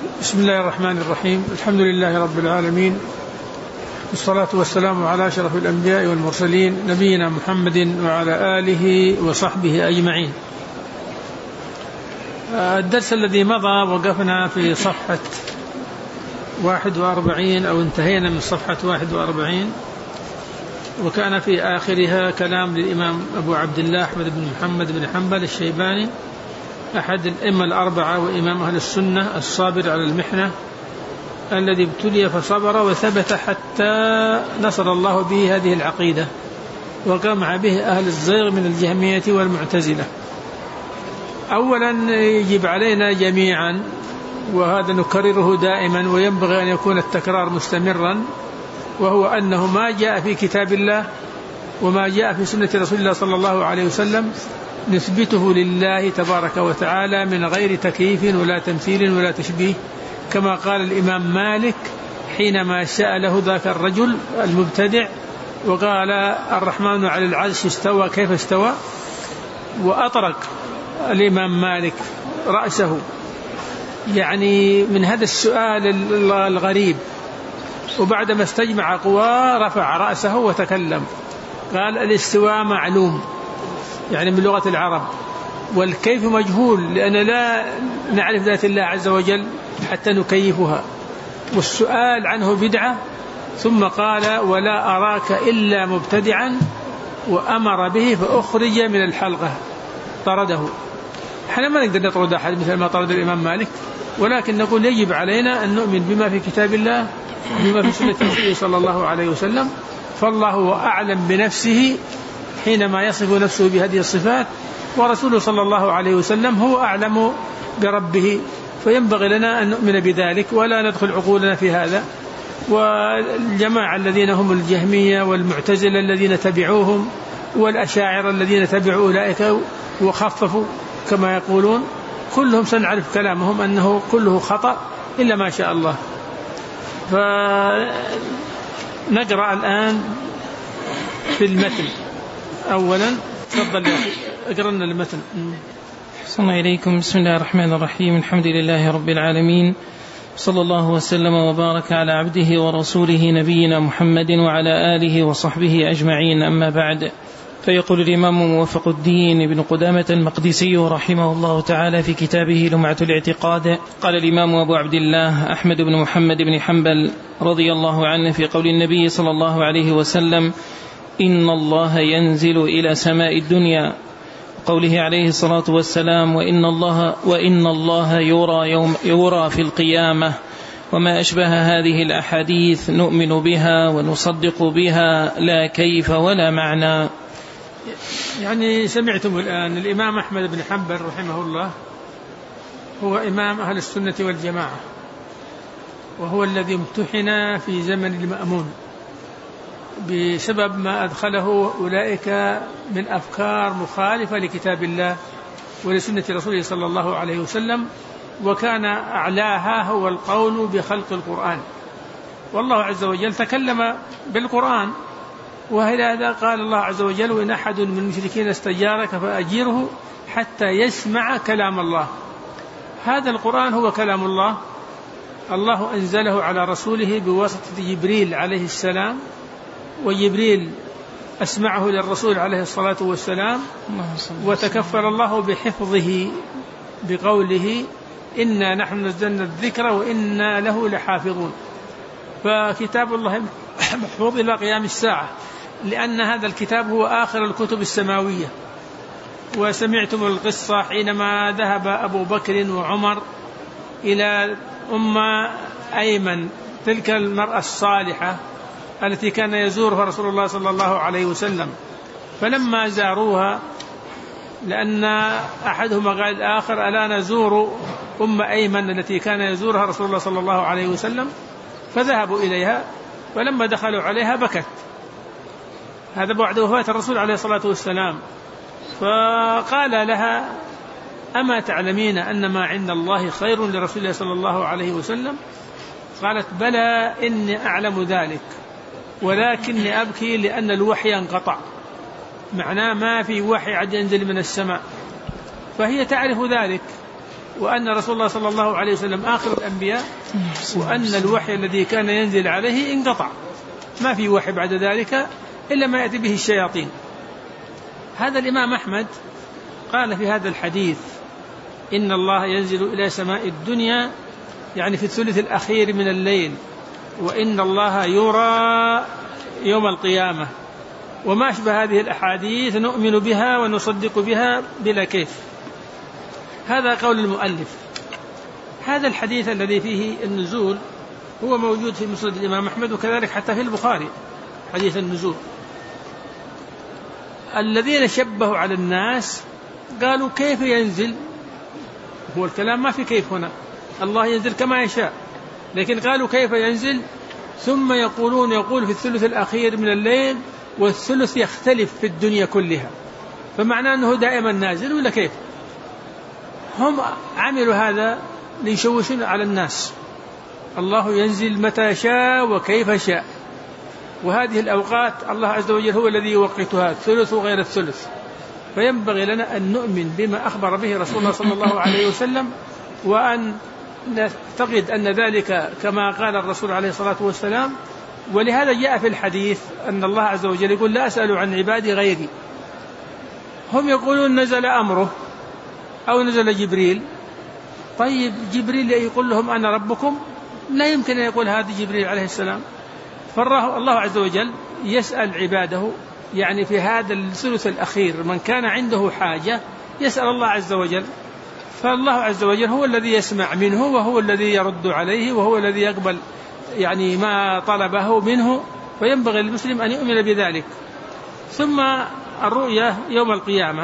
بسم الله الرحمن الرحيم. الحمد لله رب العالمين، والصلاة والسلام على أشرف الأنبياء والمرسلين نبينا محمد وعلى آله وصحبه أجمعين. الدرس الذي مضى وقفنا في صفحة 41 أو انتهينا من صفحة 41، وكان في آخرها كلام للإمام أبو عبد الله أحمد بن محمد بن حنبل الشيباني أحد الأئمة الأربعة وإمام أهل السنة الصابر على المحنة الذي ابتلي فصبر وثبت حتى نصر الله به هذه العقيدة، وجمع به أهل الزيغ من الجهمية والمعتزلة. أولا يجب علينا جميعا، وهذا نكرره دائما وينبغي أن يكون التكرار مستمرا، وهو أنه ما جاء في كتاب الله وما جاء في سنة رسول الله صلى الله عليه وسلم نثبته لله تبارك وتعالى من غير تكييف ولا تمثيل ولا تشبيه، كما قال الإمام مالك حينما سأله ذاك الرجل المبتدع وقال الرحمن على العرش استوى كيف استوى، وأطرق الإمام مالك رأسه يعني من هذا السؤال الغريب، وبعدما استجمع قواه رفع رأسه وتكلم قال الاستواء معلوم يعني من لغة العرب، والكيف مجهول لأن لا نعرف ذات الله عز وجل حتى نكيفها، والسؤال عنه بدعة. ثم قال ولا أراك إلا مبتدعا، وأمر به فأخرج من الحلقة طرده. احنا ما نقدر نطرد أحد مثل ما طرد الإمام مالك، ولكن نقول يجب علينا أن نؤمن بما في كتاب الله بما في سنة رسوله صلى الله عليه وسلم، فالله هو أعلم بنفسه حينما يصف نفسه بهذه الصفات، ورسوله صلى الله عليه وسلم هو أعلم بربه، فينبغي لنا أن نؤمن بذلك ولا ندخل عقولنا في هذا. والجماعة الذين هم الجهمية والمعتزلة الذين تبعوهم والأشاعرة الذين تبعوا أولئك وخففوا كما يقولون، كلهم سنعرف كلامهم أنه كله خطأ إلا ما شاء الله. فنقرأ الآن في المتن. أولا تفضل اقرأ لنا المتن. السلام عليكم. بسم الله الرحمن الرحيم. الحمد لله رب العالمين، صلى الله وسلم وبارك على عبده ورسوله نبينا محمد وعلى آله وصحبه أجمعين، أما بعد. فيقول الإمام موفق الدين ابن قدامة المقدسي رحمه الله تعالى في كتابه لمعة الاعتقاد، قال الإمام أبو عبد الله أحمد بن محمد بن حنبل رضي الله عنه في قول النبي صلى الله عليه وسلم إن الله ينزل إلى سماء الدنيا، قوله عليه الصلاة والسلام وإن الله يرى في القيامة، وما أشبه هذه الأحاديث نؤمن بها ونصدق بها لا كيف ولا معنى. يعني سمعتم الآن الإمام أحمد بن حنبل رحمه الله هو إمام أهل السنة والجماعة، وهو الذي امتحن في زمن المأمون بسبب ما أدخله أولئك من أفكار مخالفة لكتاب الله ولسنة رسوله صلى الله عليه وسلم، وكان أعلاها هو القول بخلق القرآن، والله عز وجل تكلم بالقرآن، وهذا قال الله عز وجل وإن أحد من المشركين استجارك فأجيره حتى يسمع كلام الله. هذا القرآن هو كلام الله، الله أنزله على رسوله بواسطة جبريل عليه السلام، وجبريل أسمعه للرسول عليه الصلاة والسلام، وتكفل الله بحفظه بقوله إنا نحن نزلنا الذكر وإنا له لحافظون. فكتاب الله محفوظ إلى قيام الساعة، لأن هذا الكتاب هو آخر الكتب السماوية. وسمعتم القصة حينما ذهب أبو بكر وعمر إلى أيمن، تلك المرأة الصالحة التي كان يزورها رسول الله صلى الله عليه وسلم، فلما زاروها لأن أحدهما قال الآخر ألا نزور أيمن التي كان يزورها رسول الله صلى الله عليه وسلم، فذهبوا إليها، فلما دخلوا عليها بكت، هذا بعد وفاة الرسول عليه الصلاة والسلام، فقال لها أما تعلمين أن ما عند الله خير لرسول الله صلى الله عليه وسلم؟ قالت بلى إني أعلم ذلك، ولكني أبكي لأن الوحي انقطع، معناه ما في وحي عاد ينزل من السماء، فهي تعرف ذلك، وأن رسول الله صلى الله عليه وسلم آخر الأنبياء، وأن الوحي الذي كان ينزل عليه انقطع، ما في وحي بعد ذلك إلا ما يأتي به الشياطين. هذا الإمام أحمد قال في هذا الحديث إن الله ينزل إلى سماء الدنيا يعني في الثلث الأخير من الليل، وإن الله يرى يوم القيامة، وما أشبه هذه الأحاديث نؤمن بها ونصدق بها بلا كيف. هذا قول المؤلف. هذا الحديث الذي فيه النزول هو موجود في مسند الإمام أحمد، وكذلك حتى في البخاري حديث النزول. الذين شبهوا على الناس قالوا كيف ينزل، هو الكلام ما في كيف هنا، الله ينزل كما يشاء، لكن قالوا كيف ينزل، ثم يقول في الثلث الأخير من الليل، والثلث يختلف في الدنيا كلها، فمعناه أنه دائما نازل ولا كيف؟ هم عملوا هذا ليشوشون على الناس. الله ينزل متى شاء وكيف شاء، وهذه الأوقات الله عز وجل هو الذي يوقتها، الثلث وغير الثلث. فينبغي لنا أن نؤمن بما أخبر به رسول الله صلى الله عليه وسلم، وأن نعتقد أن ذلك كما قال الرسول عليه الصلاة والسلام. ولهذا جاء في الحديث أن الله عز وجل يقول لا أسأل عن عبادي غيري. هم يقولون نزل أمره أو نزل جبريل. طيب جبريل يقول لهم أنا ربكم؟ لا يمكن أن يقول هذا جبريل عليه السلام. فالله عز وجل يسأل عباده، يعني في هذا الثلث الأخير من كان عنده حاجة يسأل الله عز وجل، فالله عز وجل هو الذي يسمع منه، وهو الذي يرد عليه، وهو الذي يقبل يعني ما طلبه منه، وينبغي للمسلم أن يؤمن بذلك. ثم الرؤية يوم القيامة.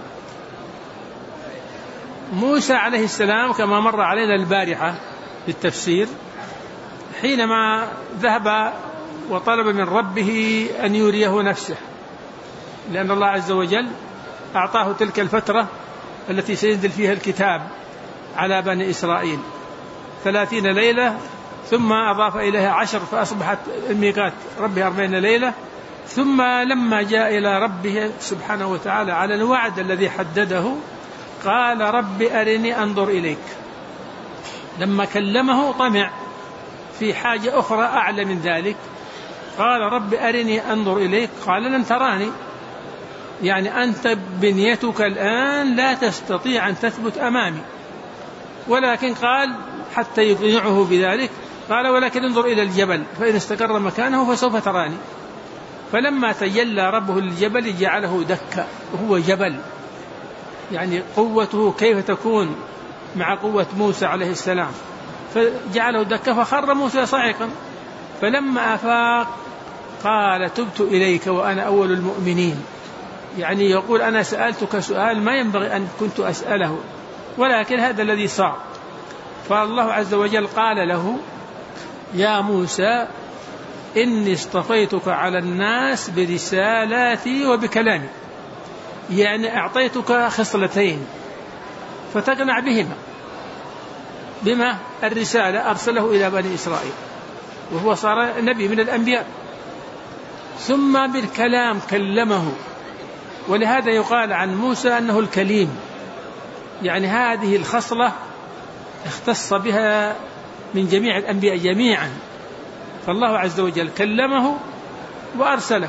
موسى عليه السلام كما مر علينا البارحة في التفسير، حينما ذهب وطلب من ربه أن يريه نفسه، لأن الله عز وجل أعطاه تلك الفترة التي سينزل فيها الكتاب على بني إسرائيل 30 ليلة، ثم أضاف إليها 10 فأصبحت الميقات ربه 40 ليلة. ثم لما جاء إلى ربه سبحانه وتعالى على الوعد الذي حدده قال رب أرني أنظر إليك. لما كلمه طمع في حاجة أخرى أعلى من ذلك، قال رب أرني أنظر إليك، قال لن تراني، يعني أنت بنيتك الآن لا تستطيع أن تثبت أمامي. ولكن قال حتى يقنعه بذلك قال ولكن انظر إلى الجبل فإن استقر مكانه فسوف تراني. فلما تجلى ربه للجبل جعله دكا، وهو جبل، يعني قوته كيف تكون مع قوة موسى عليه السلام، فجعله دكا فخر موسى صاعقا. فلما أفاق قال تبت إليك وأنا أول المؤمنين، يعني يقول أنا سألتك سؤال ما ينبغي أن كنت أسأله، ولكن هذا الذي صار. فالله عز وجل قال له يا موسى إني اصطفيتك على الناس برسالاتي وبكلامي، يعني أعطيتك خصلتين فتقنع بهما. بما الرسالة أرسله إلى بني إسرائيل وهو صار نبي من الأنبياء، ثم بالكلام كلمه، ولهذا يقال عن موسى أنه الكليم، يعني هذه الخصلة اختص بها من جميع الأنبياء جميعا. فالله عز وجل كلمه وأرسله،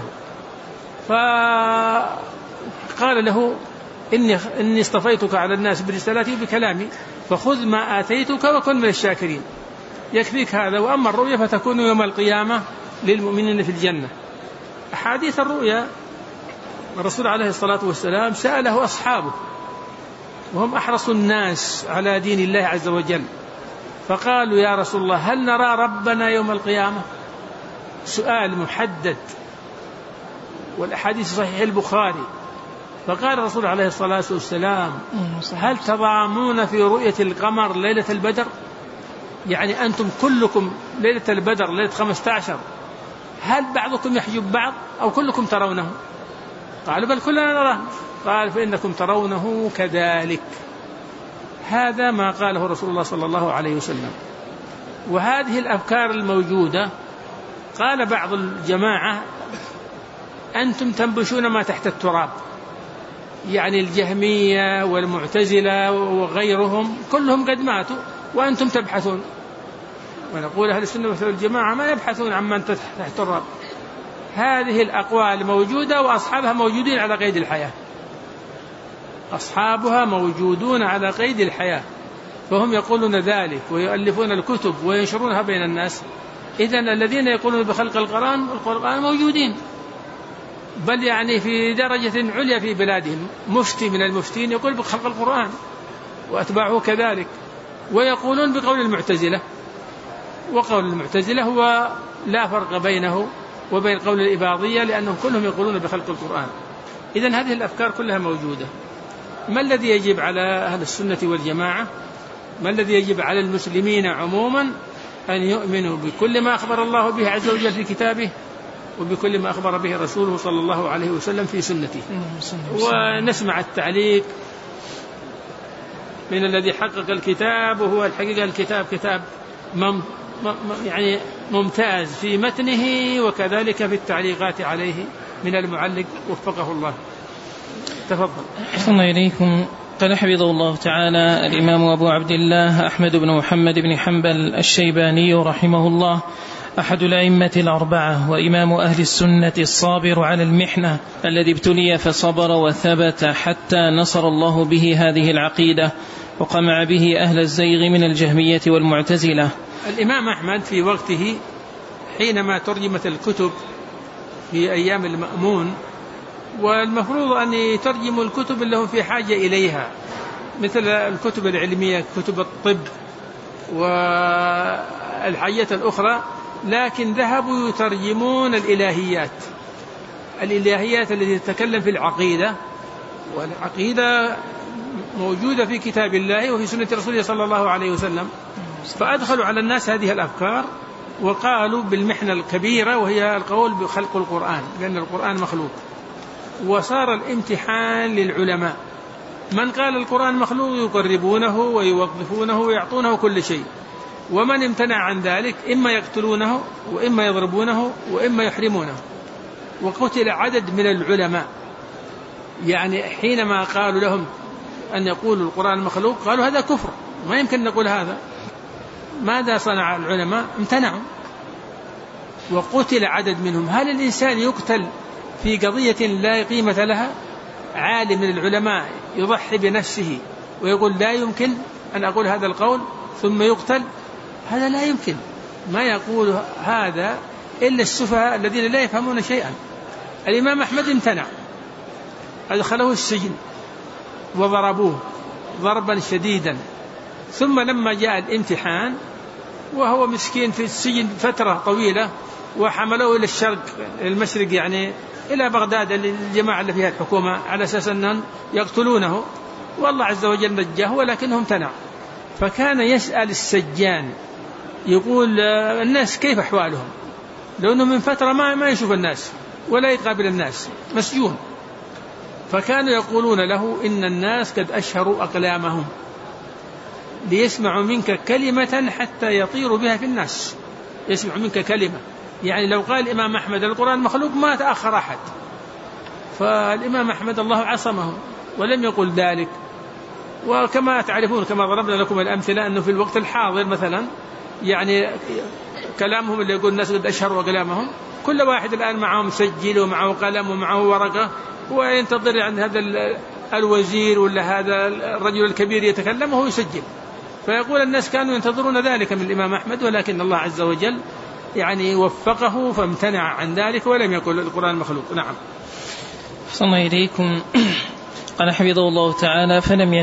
فقال له إني اصطفيتك على الناس برسالتي بكلامي فخذ ما آتيتك وكن من الشاكرين. يكفيك هذا. وأما الرؤيا فتكون يوم القيامة للمؤمنين في الجنة. أحاديث الرؤيا الرسول عليه الصلاة والسلام سأله أصحابه وهم أحرص الناس على دين الله عز وجل، فقالوا يا رسول الله هل نرى ربنا يوم القيامة؟ سؤال محدد، والأحاديث صحيح البخاري. فقال الرسول عليه الصلاة والسلام هل تضامون في رؤية القمر ليلة البدر؟ يعني أنتم كلكم ليلة البدر ليلة 15 هل بعضكم يحجب بعض أو كلكم ترونه؟ قالوا بل كلنا نراه. قال فإنكم ترونه كذلك. هذا ما قاله رسول الله صلى الله عليه وسلم. وهذه الأفكار الموجودة قال بعض الجماعة أنتم تنبشون ما تحت التراب، يعني الجهمية والمعتزلة وغيرهم كلهم قد ماتوا وأنتم تبحثون. ونقول أهل السنة والجماعة ما يبحثون عمن تحت التراب. هذه الأقوال موجودة وأصحابها موجودين على قيد الحياة، أصحابها موجودون على قيد الحياة، فهم يقولون ذلك ويؤلفون الكتب وينشرونها بين الناس. إذن الذين يقولون بخلق القرآن موجودين، بل يعني في درجة عليا في بلادهم. مفتي من المفتين يقول بخلق القرآن وأتباعه كذلك، ويقولون بقول المعتزلة، وقول المعتزلة هو لا فرق بينه وبين قول الإباضية لأنهم كلهم يقولون بخلق القرآن. إذن هذه الأفكار كلها موجودة. ما الذي يجب على أهل السنة والجماعة؟ ما الذي يجب على المسلمين عموما؟ أن يؤمنوا بكل ما أخبر الله به عز وجل في كتابه، وبكل ما أخبر به رسوله صلى الله عليه وسلم في سنته. ونسمع التعليق من الذي حقق الكتاب، وهو الحقيقة الكتاب كتاب يعني ممتاز في متنه وكذلك في التعليقات عليه من المعلق وفقه الله. تفضل. أحسن إليكم. قال حفظه الله تعالى الإمام أبو عبد الله أحمد بن محمد بن حنبل الشيباني رحمه الله، أحد الأئمة الأربعة وإمام أهل السنة الصابر على المحنة الذي ابتلي فصبر وثبت حتى نصر الله به هذه العقيدة وقمع به أهل الزيغ من الجهمية والمعتزلة. الإمام أحمد في وقته حينما ترجمت الكتب في أيام المأمون، والمفروض أن يترجموا الكتب اللي هم في حاجة إليها مثل الكتب العلمية، كتب الطب والحاجات الأخرى، لكن ذهبوا يترجمون الإلهيات التي تتكلم في العقيدة، والعقيدة موجودة في كتاب الله وفي سنة رسوله صلى الله عليه وسلم. فأدخلوا على الناس هذه الأفكار وقالوا بالمحنة الكبيرة وهي القول بخلق القرآن، لأن القرآن مخلوق. وصار الامتحان للعلماء، من قال القرآن مخلوق يقربونه ويوظفونه ويعطونه كل شيء، ومن امتنع عن ذلك إما يقتلونه وإما يضربونه وإما يحرمونه. وقتل عدد من العلماء، يعني حينما قالوا لهم أن يقولوا القرآن مخلوق قالوا هذا كفر، ما يمكن نقول هذا. ماذا صنع العلماء؟ امتنعوا وقتل عدد منهم. هل الإنسان يقتل في قضية لا قيمة لها؟ عالم من العلماء يضحي بنفسه ويقول لا يمكن أن أقول هذا القول ثم يقتل؟ هذا لا يمكن. ما يقول هذا إلا السفهاء الذين لا يفهمون شيئا. الإمام أحمد امتنع، أدخلوه السجن وضربوه ضربا شديدا، ثم لما جاء الامتحان وهو مسكين في السجن فترة طويلة وحملوه إلى الشرق المشرق، يعني إلى بغداد الجماعة اللي فيها الحكومة، على أساس أنهم يقتلونه، والله عز وجل نجاه ولكنه امتنع. فكان يسأل السجان يقول الناس كيف أحوالهم، لأنه من فترة ما يشوف الناس ولا يقابل الناس، مسجون. فكانوا يقولون له إن الناس قد أشهروا أقلامهم ليسمعوا منك كلمة حتى يطيروا بها في الناس. يسمع منك كلمة، يعني لو قال الإمام أحمد القرآن مخلوق ما تأخر أحد. فالإمام أحمد الله عصمه ولم يقل ذلك. وكما تعرفون كما ضربنا لكم الأمثلة أنه في الوقت الحاضر مثلا يعني كلامهم اللي يقول الناس قد أشهروا أقلامهم، كل واحد الآن معه مسجل ومعه قلم ومعه ورقة وينتظر عند هذا الوزير ولا هذا الرجل الكبير يتكلم وهو يسجل. فيقول الناس كانوا ينتظرون ذلك من الإمام أحمد، ولكن الله عز وجل يعني وفقه فامتنع عن ذلك ولم يقل القرآن مخلوق. نعم. صلى إليكم. قال حفظه الله تعالى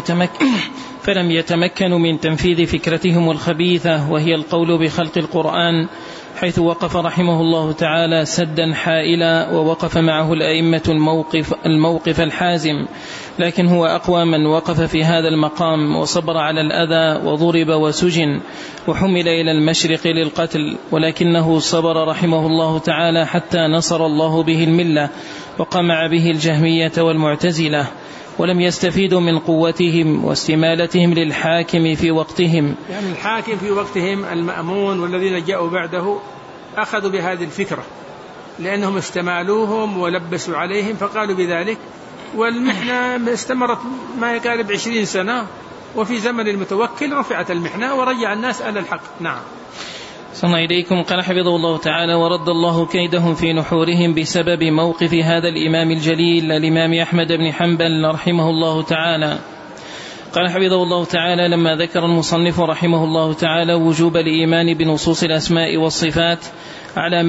فلم يتمكنوا من تنفيذ فكرتهم الخبيثة وهي القول بخلق القرآن، حيث وقف رحمه الله تعالى سدا حائلا ووقف معه الأئمة الموقف الحازم، لكن هو أقوى من وقف في هذا المقام وصبر على الأذى وضرب وسجن وحمل إلى المشرق للقتل، ولكنه صبر رحمه الله تعالى حتى نصر الله به الملة وقمع به الجهمية والمعتزلة، ولم يستفيدوا من قوتهم واستمالتهم للحاكم في وقتهم. يعني الحاكم في وقتهم المأمون والذين جاءوا بعده أخذوا بهذه الفكرة لأنهم استمالوهم ولبسوا عليهم، فقالوا بذلك والمحنة استمرت ما يقارب 20 سنة، وفي زمن المتوكل رفعت المحنة ورجع الناس إلى الحق. نعم. صلى إليكم. قال حفظه الله تعالى: ورد الله كيدهم في نحورهم بسبب موقف هذا الإمام الجليل الإمام أحمد بن حنبل رحمه الله تعالى. قال حفظه الله تعالى: لما ذكر المصنف رحمه الله تعالى وجوب الإيمان بنصوص الأسماء والصفات على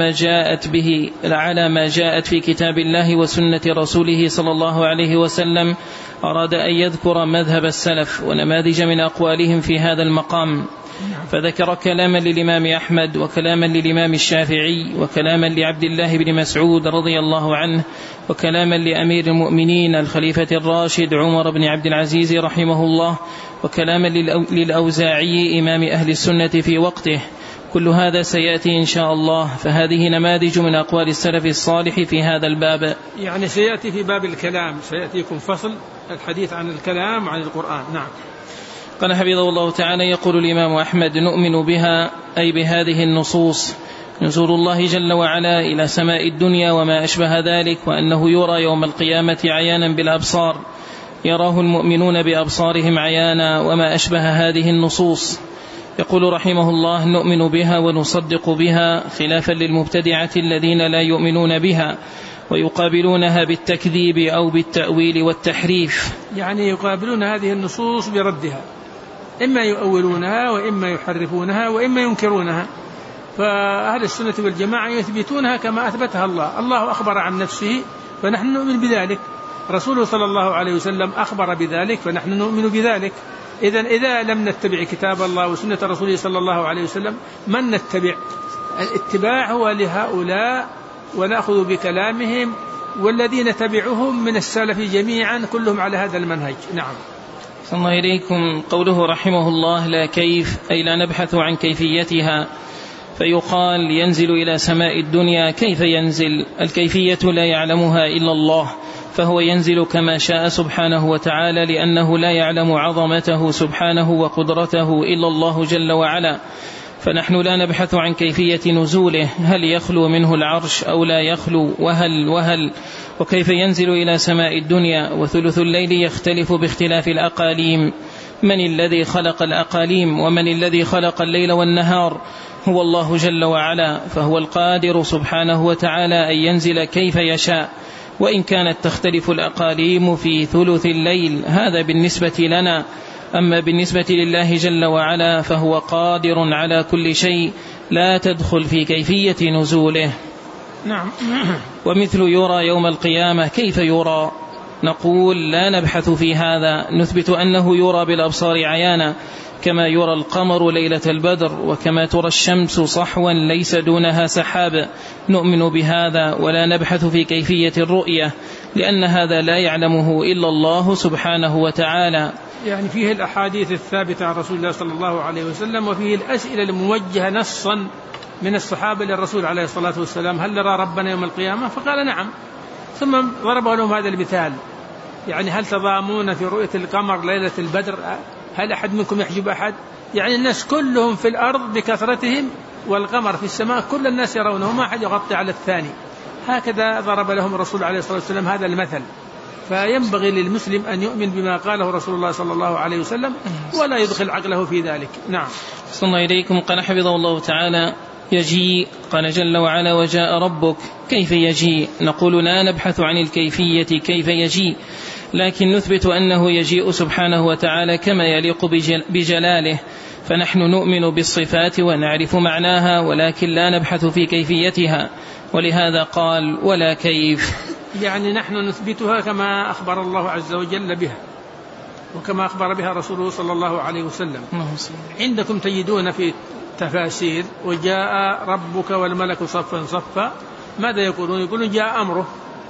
ما جاءت في كتاب الله وسنة رسوله صلى الله عليه وسلم، أراد أن يذكر مذهب السلف ونماذج من أقوالهم في هذا المقام، فذكر كلاما للإمام أحمد وكلاما للإمام الشافعي وكلاما لعبد الله بن مسعود رضي الله عنه وكلاما لأمير المؤمنين الخليفة الراشد عمر بن عبد العزيز رحمه الله وكلاما للأوزاعي إمام أهل السنة في وقته. كل هذا سيأتي إن شاء الله، فهذه نماذج من أقوال السلف الصالح في هذا الباب. يعني سيأتي في باب الكلام، سيأتيكم فصل الحديث عن الكلام وعن القرآن. نعم. قال حفظه الله تعالى: يقول الإمام أحمد: نؤمن بها أي بهذه النصوص نزول الله جل وعلا إلى سماء الدنيا وما أشبه ذلك، وأنه يرى يوم القيامة عيانا بالأبصار يراه المؤمنون بأبصارهم عيانا وما أشبه هذه النصوص. يقول رحمه الله: نؤمن بها ونصدق بها، خلافا للمبتدعة الذين لا يؤمنون بها ويقابلونها بالتكذيب أو بالتأويل والتحريف. يعني يقابلون هذه النصوص بردها، إما يؤولونها وإما يحرفونها وإما ينكرونها. فأهل السنة والجماعة يثبتونها كما أثبتها الله. الله أخبر عن نفسه فنحن نؤمن بذلك، رسوله صلى الله عليه وسلم أخبر بذلك فنحن نؤمن بذلك. إذا لم نتبع كتاب الله وسنة رسوله صلى الله عليه وسلم من نتبع؟ الاتباع هو لهؤلاء ونأخذ بكلامهم، والذين تبعهم من السلف جميعا كلهم على هذا المنهج. نعم. صلى الله إليكم. قوله رحمه الله: لا كيف أي لا نبحث عن كيفيتها، فيقال ينزل إلى سماء الدنيا. كيف ينزل؟ الكيفية لا يعلمها إلا الله، فهو ينزل كما شاء سبحانه وتعالى، لأنه لا يعلم عظمته سبحانه وقدرته إلا الله جل وعلا. فنحن لا نبحث عن كيفية نزوله، هل يخلو منه العرش أو لا يخلو، وهل وكيف ينزل إلى سماء الدنيا. وثلث الليل يختلف باختلاف الأقاليم. من الذي خلق الأقاليم ومن الذي خلق الليل والنهار؟ هو الله جل وعلا، فهو القادر سبحانه وتعالى أن ينزل كيف يشاء، وإن كانت تختلف الأقاليم في ثلث الليل. هذا بالنسبة لنا، أما بالنسبة لله جل وعلا فهو قادر على كل شيء، لا تدخل في كيفية نزوله. نعم. ومثل يرى يوم القيامة، كيف يرى؟ نقول لا نبحث في هذا، نثبت أنه يرى بالأبصار عيانا، كما يرى القمر ليلة البدر، وكما ترى الشمس صحوا ليس دونها سحاب. نؤمن بهذا ولا نبحث في كيفية الرؤية، لأن هذا لا يعلمه إلا الله سبحانه وتعالى. يعني فيه الأحاديث الثابتة عن رسول الله صلى الله عليه وسلم، وفيه الأسئلة الموجهة نصا من الصحابة للرسول عليه الصلاة والسلام: هل نرى ربنا يوم القيامة؟ فقال نعم. ثم ضرب لهم هذا المثال: يعني هل تضامون في رؤية القمر ليلة البدر؟ هل أحد منكم يحجب أحد؟ يعني الناس كلهم في الأرض بكثرتهم، والقمر في السماء كل الناس يرونه، ما أحد يغطي على الثاني. هكذا ضرب لهم الرسول عليه الصلاة والسلام هذا المثل. فينبغي للمسلم أن يؤمن بما قاله رسول الله صلى الله عليه وسلم ولا يدخل عقله في ذلك. نعم. صلى الله إليكم. قال حفظه الله تعالى: يجيء، قال جل وعلا: وجاء ربك. كيف يجيء؟ نقول لا نبحث عن الكيفية كيف يجيء، لكن نثبت أنه يجيء سبحانه وتعالى كما يليق بجلاله. فنحن نؤمن بالصفات ونعرف معناها، ولكن لا نبحث في كيفيتها، ولهذا قال: ولا كيف. يعني نحن نثبتها كما أخبر الله عز وجل بها، وكما أخبر بها رسوله صلى الله عليه وسلم. عندكم تجدون في تفاسير: وجاء ربك والملك صفا صفا. ماذا يقولون؟ يقولون جاء أمره.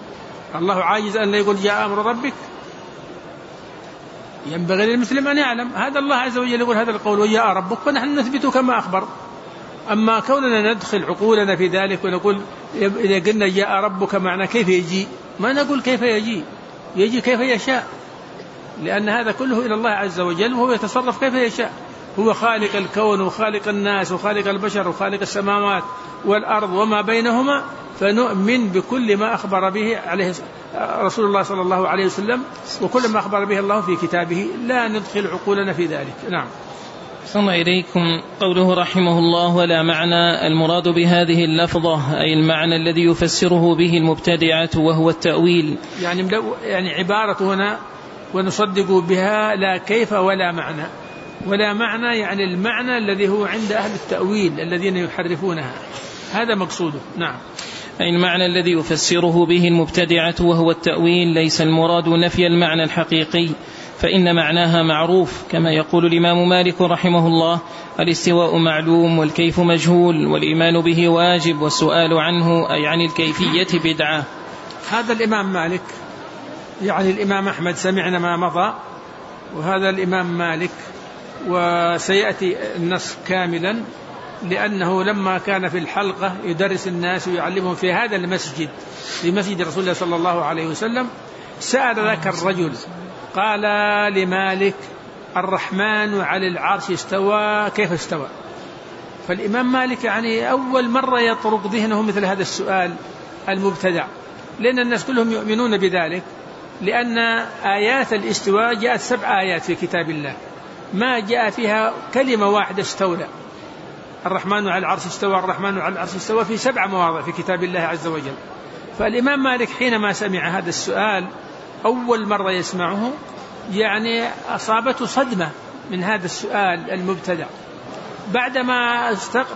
الله عاجز أن لا يقول جاء أمر ربك؟ ينبغي للمسلم أن يعلم هذا. الله عز وجل يقول هذا القول: وجاء ربك، فنحن نثبته كما أخبر. أما كوننا ندخل عقولنا في ذلك ونقول إذا قلنا جاء ربك معنى كيف يجي، ما نقول كيف يجي كيف يشاء، لأن هذا كله إلى الله عز وجل وهو يتصرف كيف يشاء. هو خالق الكون وخالق الناس وخالق البشر وخالق السماوات والأرض وما بينهما، فنؤمن بكل ما أخبر به عليه رسول الله صلى الله عليه وسلم وكل ما أخبر به الله في كتابه، لا ندخل عقولنا في ذلك. نعم. صلى إليكم. قوله رحمه الله ولا معنى، المراد بهذه اللفظة أي المعنى الذي يفسره به المبتدعة وهو التأويل. يعني عبارة هنا ونصدق بها لا كيف ولا معنى. ولا معنى يعني المعنى الذي هو عند أهل التأويل الذين يحرفونها، هذا مقصوده. نعم. أي المعنى الذي يفسره به المبتدعة وهو التأويل، ليس المراد نفي المعنى الحقيقي، فإن معناها معروف، كما يقول الإمام مالك رحمه الله الاستواء معلوم والكيف مجهول والإيمان به واجب والسؤال عنه أي عن الكيفية بدعة. هذا الإمام مالك، يعني الإمام أحمد سمعنا ما مضى، وهذا الإمام مالك، وسيأتي النص كاملا، لأنه لما كان في الحلقة يدرس الناس ويعلمهم في هذا المسجد، في مسجد رسول الله صلى الله عليه وسلم، سأل ذاك الرجل قال لمالك الرحمن على العرش استوى كيف استوى؟ فالإمام مالك يعني أول مرة يطرق ذهنه مثل هذا السؤال المبتدع، لأن الناس كلهم يؤمنون بذلك، لأن آيات الاستواء جاءت 7 آيات في كتاب الله ما جاء فيها كلمة واحدة استولى. الرحمن على العرش استوى، الرحمن على العرش استوى في 7 مواضع في كتاب الله عز وجل. فالإمام مالك حينما سمع هذا السؤال أول مرة يسمعه، يعني أصابته صدمة من هذا السؤال المبتدع. بعدما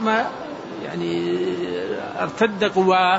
يعني ارتد قواه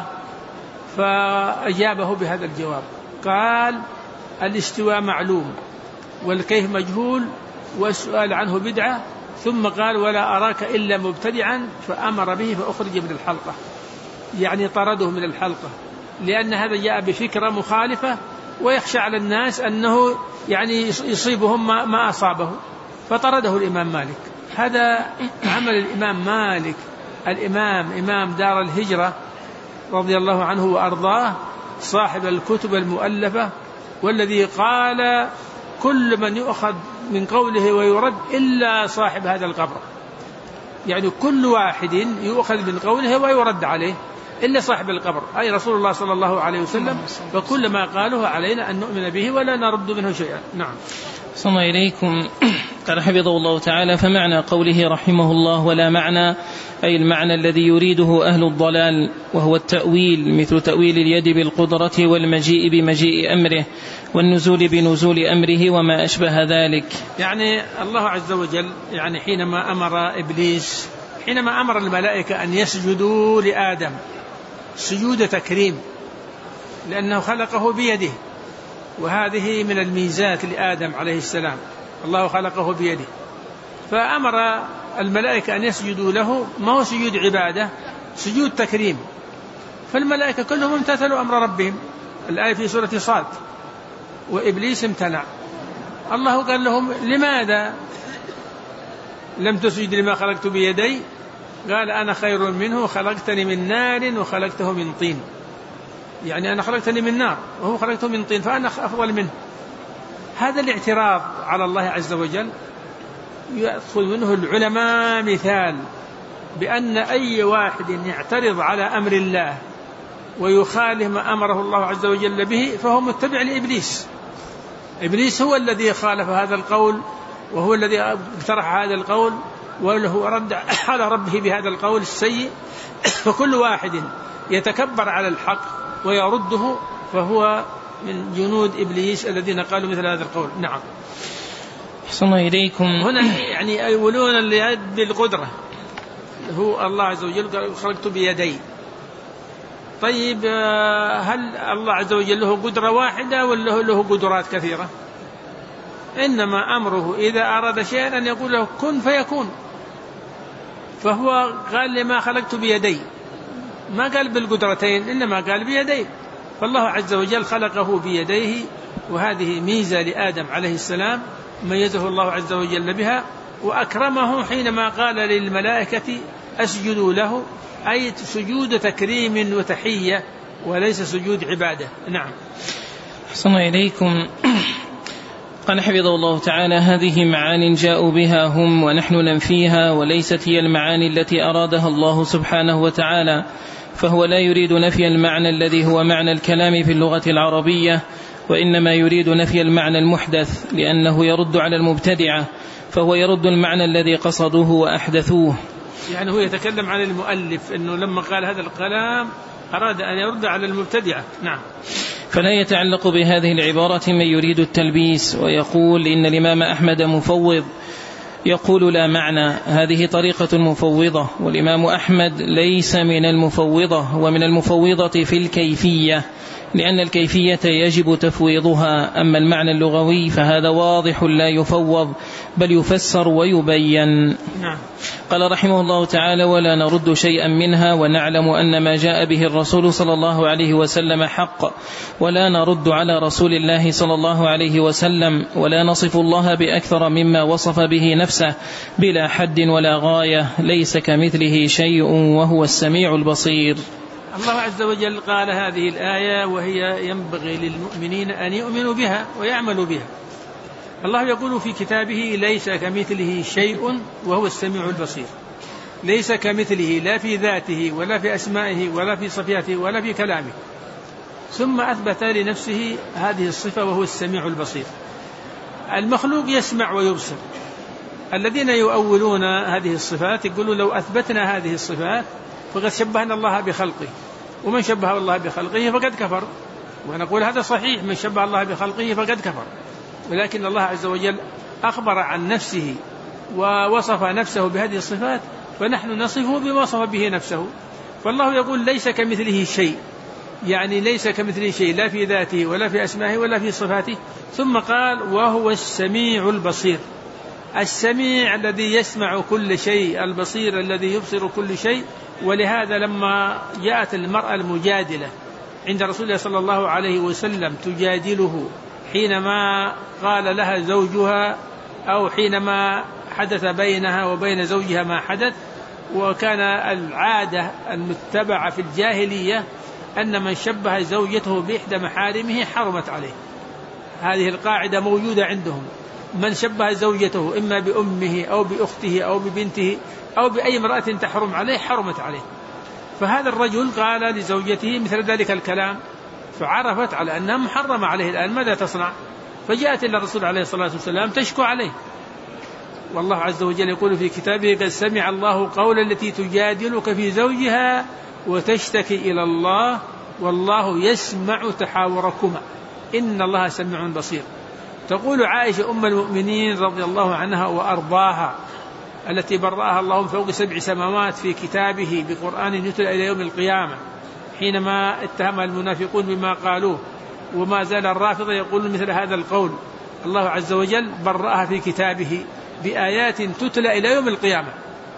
فأجابه بهذا الجواب، قال الاستواء معلوم والكيف مجهول والسؤال عنه بدعة، ثم قال ولا أراك إلا مبتدعا، فأمر به فأخرج من الحلقة، يعني طرده من الحلقة، لأن هذا جاء بفكرة مخالفة ويخشى على الناس أنه يعني يصيبهم ما أصابه، فطرده الإمام مالك. هذا عمل الإمام مالك، الإمام إمام دار الهجرة رضي الله عنه وأرضاه، صاحب الكتب المؤلفة، والذي قال كل من يؤخذ من قوله ويرد إلا صاحب هذا القبر، يعني كل واحد يؤخذ من قوله ويرد عليه إلا صاحب القبر، أي رسول الله صلى الله عليه وسلم، فكل ما قاله علينا أن نؤمن به ولا نرد منه شيئا. نعم. صلى الله إليكم. قال حفظه الله تعالى فمعنى قوله رحمه الله ولا معنى، أي المعنى الذي يريده أهل الضلال، وهو التأويل، مثل تأويل اليد بالقدرة والمجيء بمجيء أمره والنزول بنزول أمره وما أشبه ذلك. يعني الله عز وجل يعني حينما أمر الملائكة أن يسجدوا لآدم سجود تكريم، لأنه خلقه بيده، وهذه من الميزات لآدم عليه السلام، الله خلقه بيده، فأمر الملائكة أن يسجدوا له، ما هو سجود عبادة، سجود تكريم، فالملائكة كلهم امتثلوا أمر ربهم، الآية في سورة صاد، وإبليس امتنع. الله قال لهم لماذا لم تسجد لما خلقت بيدي؟ قال أنا خير منه، خلقتني من نار وخلقته من طين، يعني أنا خلقتني من نار وهو خلقته من طين، فأنا أفضل منه. هذا الاعتراض على الله عز وجل يأخذ منه العلماء مثال بأن أي واحد يعترض على أمر الله ويخالف ما أمره الله عز وجل به فهو متبع لإبليس. إبليس هو الذي خالف هذا القول، وهو الذي اقترح هذا القول، وله رد على ربه بهذا القول السيء، فكل واحد يتكبر على الحق ويرده فهو من جنود إبليس الذين قالوا مثل هذا القول. نعم. أحسن الله إليكم. هنا يعني يقولون اليد بالقدرة، هو الله عز وجل قال خلقت بيدي. طيب هل الله عز وجل له قدرة واحدة ولا له قدرات كثيرة؟ إنما أمره إذا أراد شيئا أن يقول له كن فيكون، فهو قال لما خلقت بيدي، ما قال بالقدرتين، إنما قال بيدي، فالله عز وجل خلقه بيديه، وهذه ميزة لآدم عليه السلام ميزه الله عز وجل بها، وأكرمه حينما قال للملائكة أسجدوا له، أي سجود تكريم وتحية وليس سجود عبادة. نعم. أحسن إليكم. قال حفظه الله تعالى: هذه معان جاءوا بها هم ونحن ننفيها، وليست هي المعاني التي أرادها الله سبحانه وتعالى، فهو لا يريد نفي المعنى الذي هو معنى الكلام في اللغة العربية، وإنما يريد نفي المعنى المحدث، لأنه يرد على المبتدعة، فهو يرد المعنى الذي قصدوه وأحدثوه. يعني هو يتكلم عن المؤلف أنه لما قال هذا الكلام أراد أن يرد على المبتدعة. نعم. فلا يتعلق بهذه العبارة من يريد التلبيس ويقول إن الإمام أحمد مفوض، يقول لا معنى، هذه طريقة المفوضة، والإمام أحمد ليس من المفوضة، ومن المفوضة في الكيفية، لأن الكيفية يجب تفويضها، أما المعنى اللغوي فهذا واضح لا يفوض بل يفسر ويبين. نعم. قال رحمه الله تعالى: ولا نرد شيئا منها، ونعلم أن ما جاء به الرسول صلى الله عليه وسلم حق، ولا نرد على رسول الله صلى الله عليه وسلم، ولا نصف الله بأكثر مما وصف به نفسه بلا حد ولا غاية، ليس كمثله شيء وهو السميع البصير. الله عز وجل قال هذه الآية وهي ينبغي للمؤمنين أن يؤمنوا بها ويعملوا بها. الله يقول في كتابه: ليس كمثله شيء وهو السميع البصير. ليس كمثله لا في ذاته ولا في أسمائه ولا في صفاته ولا في كلامه، ثم أثبت لنفسه هذه الصفة وهو السميع البصير. المخلوق يسمع ويبصر. الذين يؤولون هذه الصفات يقولوا لو أثبتنا هذه الصفات فقد شبهنا الله بخلقه، ومن شبه الله بخلقه فقد كفر. ونقول هذا صحيح، من شبه الله بخلقه فقد كفر، ولكن الله عز وجل أخبر عن نفسه ووصف نفسه بهذه الصفات، فنحن نصفه بما وصف به نفسه. فالله يقول ليس كمثله شيء، يعني ليس كمثله شيء لا في ذاته ولا في أسمائه ولا في صفاته. ثم قال: وهو السميع البصير. السميع الذي يسمع كل شيء، البصير الذي يبصر كل شيء. ولهذا لما جاءت المرأة المجادلة عند رسول الله صلى الله عليه وسلم تجادله حينما قال لها زوجها، أو حينما حدث بينها وبين زوجها ما حدث، وكان العادة المتبعة في الجاهلية أن من شبه زوجته بإحدى محارمه حرمت عليه. هذه القاعدة موجودة عندهم، من شبه زوجته إما بأمه أو بأخته أو ببنته أو بأي امرأة تحرم عليه حرمت عليه. فهذا الرجل قال لزوجته مثل ذلك الكلام، فعرفت على أنها محرمة عليه. الآن ماذا تصنع؟ فجاءت إلى الرسول عليه الصلاة والسلام تشكو عليه. والله عز وجل يقول في كتابه: قد سمع الله قول التي تجادلك في زوجها وتشتكي إلى الله والله يسمع تحاوركما إن الله سميع بصير. تقول عائشة أم المؤمنين رضي الله عنها وأرضاها، التي برأها الله من فوق 7 سماوات في كتابه بقرآن يتلى إلى يوم القيامة، حينما اتهم المنافقون بما قالوه، وما زال الرافضة يقولون مثل هذا القول، الله عز وجل برأها في كتابه بآيات تتلى إلى يوم القيامة.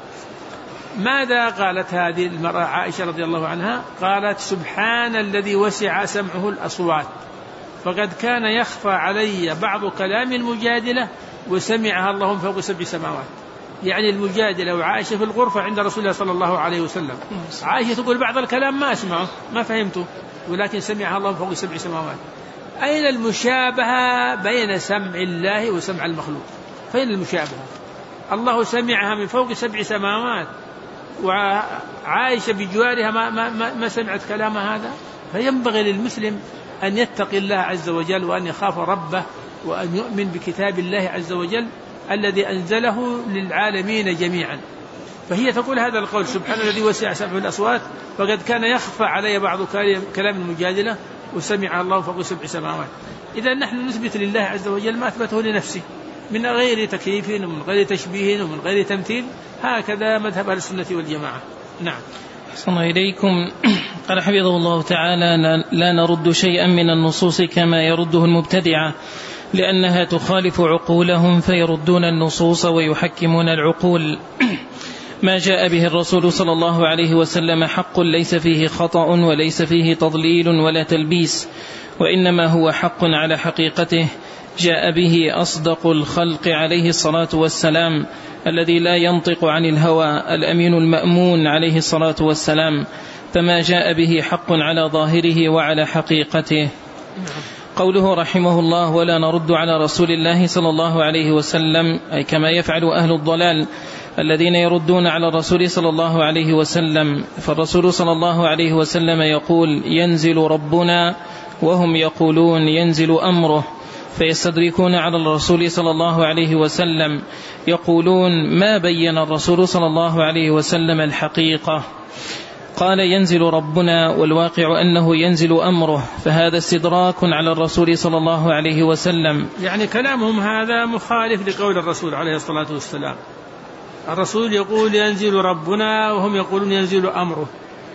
ماذا قالت هذه المرأة عائشة رضي الله عنها؟ قالت: سبحان الذي وسع سمعه الأصوات، فقد كان يخفى علي بعض كلام المجادلة وسمعها الله من فوق 7 سماوات. يعني المجادلة وعائشة في الغرفة عند رسول الله صلى الله عليه وسلم، عائشة تقول بعض الكلام ما أسمعه ما فهمته، ولكن سمعها الله من فوق 7 سماوات. أين المشابهة بين سمع الله وسمع المخلوق؟ فين المشابهة؟ الله سمعها من فوق 7 سماوات وعائشة بجوارها ما سمعت كلام هذا. فينبغي للمسلم أن يتقي الله عز وجل وأن يخاف ربه وأن يؤمن بكتاب الله عز وجل الذي أنزله للعالمين جميعا. فهي تقول هذا القول: سبحان الذي وسع سمعه الأصوات فقد كان يخفى علي بعض كلام المجادلة وسمع الله فوق 7 سماوات. إذا نحن نثبت لله عز وجل ما أثبته لنفسه من غير تكييف ومن غير تشبيه ومن غير تمثيل. هكذا مذهب أهل السنة والجماعة. نعم. أحسن إليكم. قال حفظه الله تعالى: لا نرد شيئا من النصوص كما يرده المبتدعة، لأنها تخالف عقولهم فيردون النصوص ويحكمون العقول. ما جاء به الرسول صلى الله عليه وسلم حق ليس فيه خطأ وليس فيه تضليل ولا تلبيس، وإنما هو حق على حقيقته، جاء به أصدق الخلق عليه الصلاة والسلام الذي لا ينطق عن الهوى، الأمين المأمون عليه الصلاة والسلام، فما جاء به حق على ظاهره وعلى حقيقته. قوله رحمه الله: ولا نرد على رسول الله صلى الله عليه وسلم، أي كما يفعل أهل الضلال الذين يردون على الرسول صلى الله عليه وسلم. فالرسول صلى الله عليه وسلم يقول: ينزل ربنا، وهم يقولون ينزل أمره، فيستدركون على الرسول صلى الله عليه وسلم يقولون: ما بين الرسول صلى الله عليه وسلم الحقيقة. قال: ينزل ربنا، والواقع أنه ينزل أمره، فهذا استدراك على الرسول صلى الله عليه وسلم. يعني كلامهم هذا مخالف لقول الرسول عليه الصلاة والسلام. الرسول يقول ينزل ربنا، وهم يقولون ينزل أمره.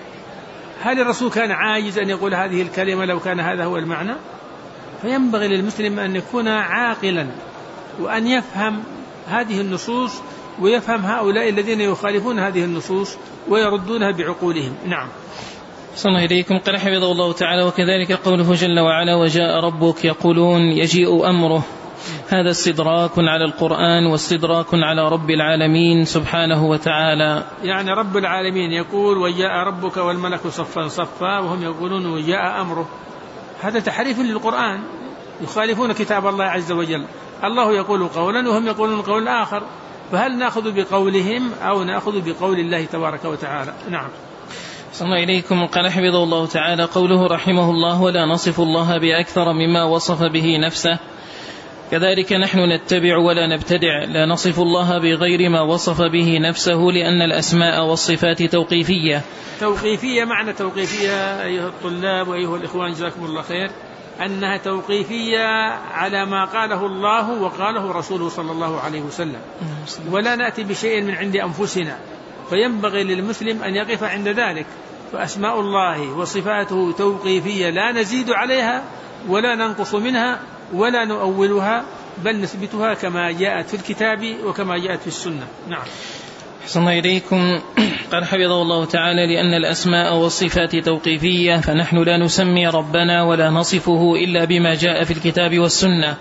هل الرسول كان عاجز أن يقول هذه الكلمة لو كان هذا هو المعنى؟ فينبغي للمسلم أن يكون عاقلا، وأن يفهم هذه النصوص، ويفهم هؤلاء الذين يخالفون هذه النصوص ويردونها بعقولهم. نعم. صلى إليكم. قال حفظه الله تعالى: وكذلك قوله جل وعلا: وجاء ربك، يقولون يجيء أمره. هذا استدراك على القرآن، واستدراك على رب العالمين سبحانه وتعالى. يعني رب العالمين يقول: وجاء ربك والملك صفا صفا، وهم يقولون وجاء أمره. هذا تحريف للقرآن، يخالفون كتاب الله عز وجل. الله يقول قولا وهم يقولون قول آخر، فهل نأخذ بقولهم أو نأخذ بقول الله تبارك وتعالى؟ نعم. صلى الله إليكم. قال حفظه الله تعالى: قوله رحمه الله: ولا نصف الله بأكثر مما وصف به نفسه. كذلك نحن نتبع ولا نبتدع، لا نصف الله بغير ما وصف به نفسه، لأن الأسماء والصفات توقيفية. توقيفية، معنى توقيفية أيها الطلاب وأيها الإخوان جزاكم الله خير، أنها توقيفية على ما قاله الله وقاله رسوله صلى الله عليه وسلم، ولا نأتي بشيء من عند أنفسنا. فينبغي للمسلم أن يقف عند ذلك. فأسماء الله وصفاته توقيفية، لا نزيد عليها ولا ننقص منها ولا نؤولها، بل نثبتها كما جاءت في الكتاب وكما جاءت في السنة. نعم. صلى الله إليكم. قال حفظه الله تعالى: لأن الأسماء والصفات توقيفية، فنحن لا نسمي ربنا ولا نصفه إلا بما جاء في الكتاب والسنة،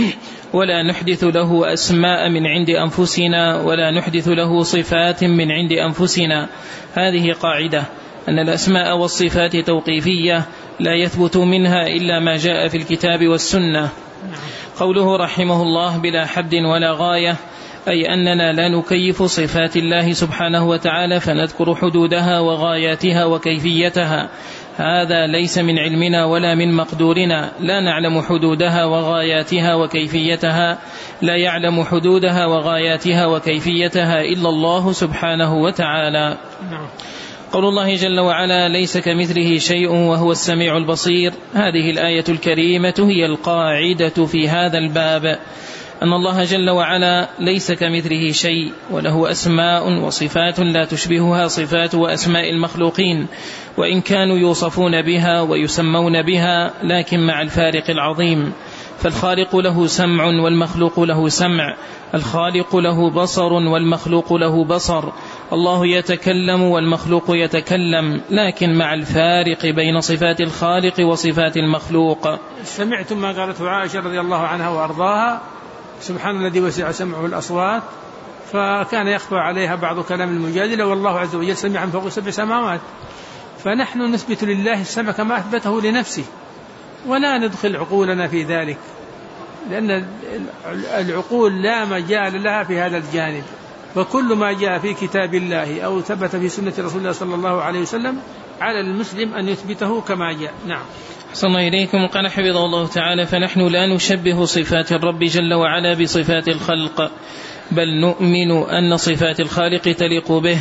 ولا نحدث له أسماء من عند أنفسنا، ولا نحدث له صفات من عند أنفسنا. هذه قاعدة، أن الأسماء والصفات توقيفية، لا يثبت منها إلا ما جاء في الكتاب والسنة. قوله رحمه الله: بلا حد ولا غاية، أي أننا لا نكيف صفات الله سبحانه وتعالى فنذكر حدودها وغاياتها وكيفيتها، هذا ليس من علمنا ولا من مقدورنا، لا نعلم حدودها وغاياتها وكيفيتها، لا يعلم حدودها وغاياتها وكيفيتها إلا الله سبحانه وتعالى. قول الله جل وعلا: ليس كمثله شيء وهو السميع البصير. هذه الآية الكريمة هي القاعدة في هذا الباب، أن الله جل وعلا ليس كمثله شيء، وله أسماء وصفات لا تشبهها صفات وأسماء المخلوقين، وإن كانوا يوصفون بها ويسمون بها، لكن مع الفارق العظيم. فالخالق له سمع والمخلوق له سمع، الخالق له بصر والمخلوق له بصر، الله يتكلم والمخلوق يتكلم، لكن مع الفارق بين صفات الخالق وصفات المخلوق. سمعتم ما قالته عائشة رضي الله عنها وأرضاها: سبحان الذي وسع سمعه الأصوات، فكان يخفى عليها بعض كلام المجادلة، والله عز وجل سمع فوق 7 سماوات. فنحن نثبت لله السمع كما أثبته لنفسه، ولا ندخل عقولنا في ذلك، لأن العقول لا مجال لها في هذا الجانب. وكل ما جاء في كتاب الله أو ثبت في سنة رسول الله صلى الله عليه وسلم على المسلم أن يثبته كما جاء. نعم. صلى الله إليكم. قال حفظه الله تعالى: فنحن لا نشبه صفات الرب جل وعلا بصفات الخلق، بل نؤمن أن صفات الخالق تليق به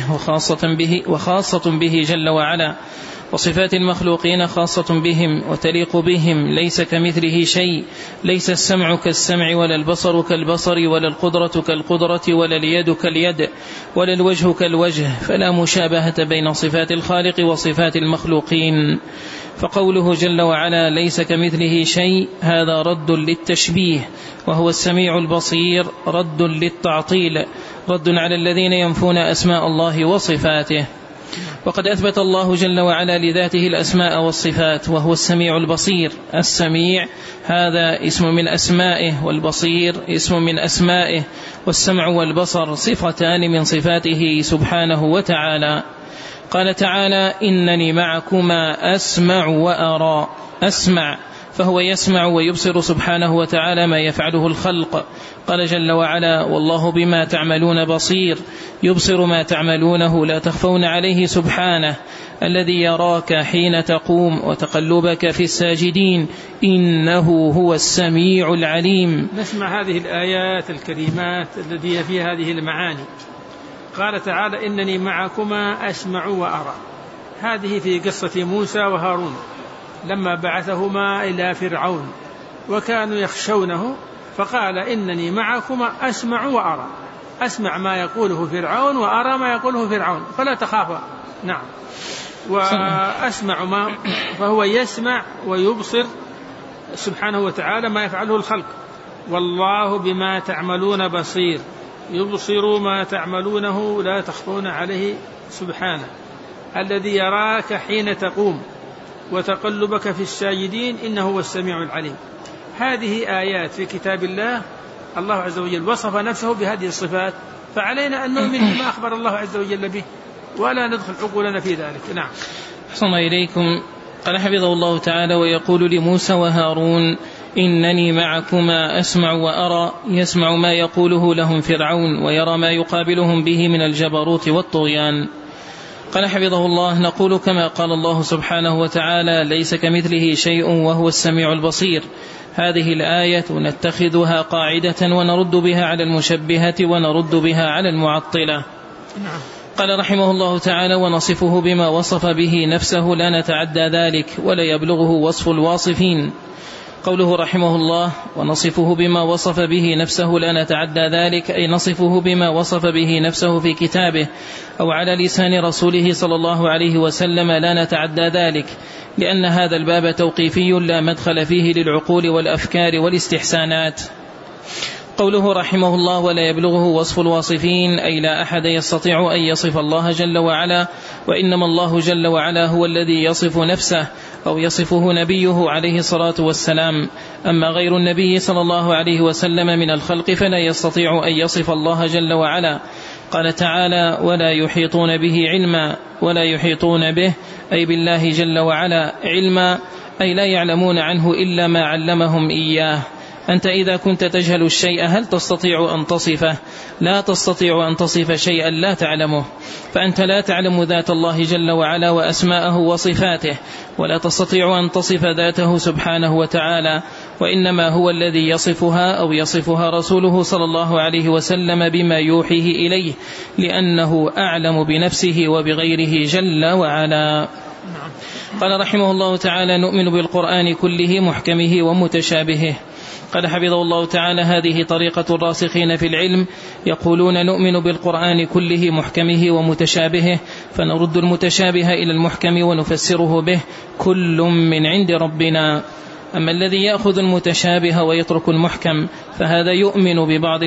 وخاصة به جل وعلا، وصفات المخلوقين خاصة بهم وتليق بهم، ليس كمثله شيء، ليس السمع كالسمع، ولا البصر كالبصر، ولا القدرة كالقدرة، ولا اليد كاليد، ولا الوجه كالوجه، فلا مشابهة بين صفات الخالق وصفات المخلوقين. فقوله جل وعلا ليس كمثله شيء، هذا رد للتشبيه، وهو السميع البصير رد للتعطيل، رد على الذين ينفون أسماء الله وصفاته. وقد أثبت الله جل وعلا لذاته الأسماء والصفات، وهو السميع البصير. السميع هذا اسم من أسمائه، والبصير اسم من أسمائه، والسمع والبصر صفتان من صفاته سبحانه وتعالى. قال تعالى: إنني معكما أسمع وأرى. أسمع فهو يسمع ويبصر سبحانه وتعالى ما يفعله الخلق. قال جل وعلا: والله بما تعملون بصير، يبصر ما تعملونه لا تخفون عليه سبحانه، الذي يراك حين تقوم وتقلبك في الساجدين، إنه هو السميع العليم. نسمع هذه الآيات الكريمات التي فيها هذه المعاني. قال تعالى: إنني معكما أسمع وأرى. هذه في قصة موسى وهارون لما بعثهما إلى فرعون وكانوا يخشونه، فقال: إنني معكما أسمع وأرى. أسمع ما يقوله فرعون وأرى ما يقوله فرعون فلا تخافا. نعم. وأسمع ما، فهو يسمع ويبصر سبحانه وتعالى ما يفعله الخلق. والله بما تعملون بصير، يبصر ما تعملونه لا تخفون عليه سبحانه، الذي يراك حين تقوم وتقلبك في الساجدين، إنه هو السميع العليم. هذه آيات في كتاب الله، الله عز وجل وصف نفسه بهذه الصفات، فعلينا أن نؤمن بما أخبر الله عز وجل به ولا ندخل عقولنا في ذلك. نعم. أحسن إليكم. قال حفظه الله تعالى: ويقول لموسى وهارون: إنني معكما أسمع وأرى. يسمع ما يقوله لهم فرعون ويرى ما يقابلهم به من الجبروت والطغيان. قال حفظه الله: نقول كما قال الله سبحانه وتعالى: ليس كمثله شيء وهو السميع البصير. هذه الآية نتخذها قاعدة ونرد بها على المشبهة ونرد بها على المعطلة. قال رحمه الله تعالى: ونصفه بما وصف به نفسه لا نتعدى ذلك ولا يبلغه وصف الواصفين. قوله رحمه الله: ونصفه بما وصف به نفسه لا نتعدى ذلك، أي نصفه بما وصف به نفسه في كتابه أو على لسان رسوله صلى الله عليه وسلم لا نتعدى ذلك، لأن هذا الباب توقيفي لا مدخل فيه للعقول والأفكار والاستحسانات. قوله رحمه الله: ولا يبلغه وصف الواصفين، أي لا أحد يستطيع أن يصف الله جل وعلا، وإنما الله جل وعلا هو الذي يصف نفسه أو يصفه نبيه عليه الصلاة والسلام. أما غير النبي صلى الله عليه وسلم من الخلق فلا يستطيع أن يصف الله جل وعلا. قال تعالى: ولا يحيطون به علما. ولا يحيطون به أي بالله جل وعلا علما، أي لا يعلمون عنه إلا ما علمهم إياه. أنت إذا كنت تجهل الشيء هل تستطيع أن تصفه؟ لا تستطيع أن تصف شيئا لا تعلمه، فأنت لا تعلم ذات الله جل وعلا وأسماءه وصفاته، ولا تستطيع أن تصف ذاته سبحانه وتعالى، وإنما هو الذي يصفها أو يصفها رسوله صلى الله عليه وسلم بما يوحيه إليه، لأنه أعلم بنفسه وبغيره جل وعلا. قال رحمه الله تعالى: نؤمن بالقرآن كله محكمه ومتشابهه. قال حفظه الله تعالى: هذه طريقة الراسخين في العلم، يقولون نؤمن بالقرآن كله محكمه ومتشابهه، فنرد المتشابه إلى المحكم ونفسره به: كل من عند ربنا. أما الذي يأخذ المتشابه ويترك المحكم فهذا يؤمن ببعض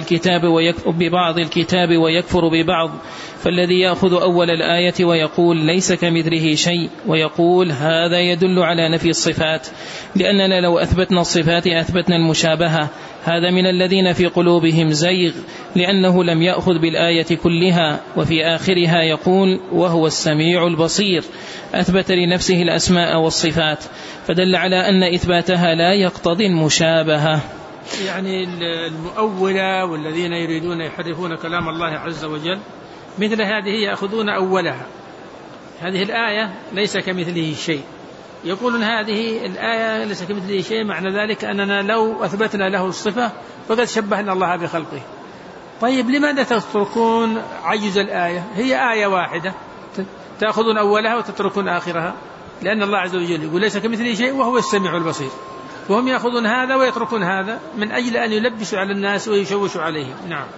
الكتاب ويكفر ببعض. فالذي يأخذ أول الآية ويقول ليس كمثله شيء ويقول هذا يدل على نفي الصفات، لأننا لو أثبتنا الصفات أثبتنا المشابهة، هذا من الذين في قلوبهم زيغ، لأنه لم يأخذ بالآية كلها، وفي آخرها يقول وهو السميع البصير، أثبت لنفسه الأسماء والصفات، فدل على أن إثباتها لا يقتضي المشابهة. يعني المؤولة والذين يريدون يحرفون كلام الله عز وجل مثل هذه يأخذون أولها، هذه الآية ليس كمثله شيء، يقولون هذه الآية ليس كمثله شيء، معنى ذلك أننا لو أثبتنا له الصفة فقد شبهنا الله بخلقه. طيب لماذا تتركون عجز الآية؟ هي آية واحدة تأخذون أولها وتتركون آخرها، لأن الله عز وجل يقول ليس كمثله شيء وهو السميع البصير، وهم يأخذون هذا ويتركون هذا من أجل أن يلبسوا على الناس ويشوشوا عليهم. نعم.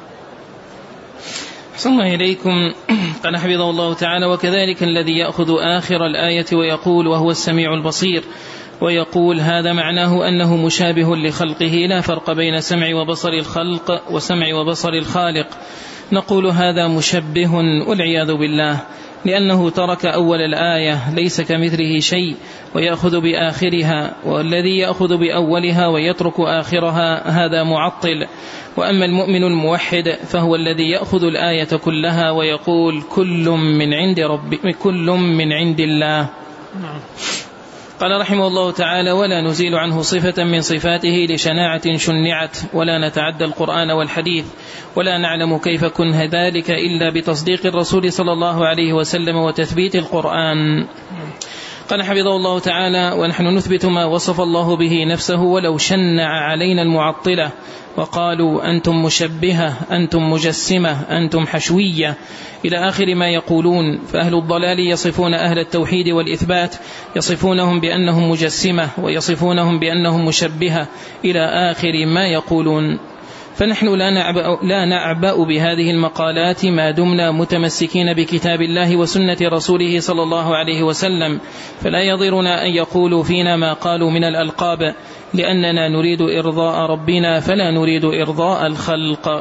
أحسن إليكم. قال حفظه الله تعالى: وكذلك الذي يأخذ آخر الآية ويقول وهو السميع البصير ويقول هذا معناه أنه مشابه لخلقه، لا فرق بين سمع وبصر الخلق وسمع وبصر الخالق، نقول هذا مشبه والعياذ بالله، لأنه ترك أول الآية ليس كمثله شيء ويأخذ بآخرها، والذي يأخذ بأولها ويترك آخرها هذا معطل. وأما المؤمن الموحد فهو الذي يأخذ الآية كلها ويقول كل من عند الله. قال رحمه الله تعالى: ولا نزيل عنه صفة من صفاته لشناعة شنعت، ولا نتعدى القرآن والحديث، ولا نعلم كيف كنه ذلك إلا بتصديق الرسول صلى الله عليه وسلم وتثبيت القرآن. قال حفظه الله تعالى: ونحن نثبت ما وصف الله به نفسه، ولو شنع علينا المعطلة وقالوا أنتم مشبهة، أنتم مجسمة، أنتم حشوية، إلى آخر ما يقولون. فأهل الضلال يصفون أهل التوحيد والإثبات، يصفونهم بأنهم مجسمة، ويصفونهم بأنهم مشبهة، إلى آخر ما يقولون. فنحن لا نعبأ بهذه المقالات ما دمنا متمسكين بكتاب الله وسنة رسوله صلى الله عليه وسلم، فلا يضرنا أن يقولوا فينا ما قالوا من الألقاب، لأننا نريد إرضاء ربنا فلا نريد إرضاء الخلق.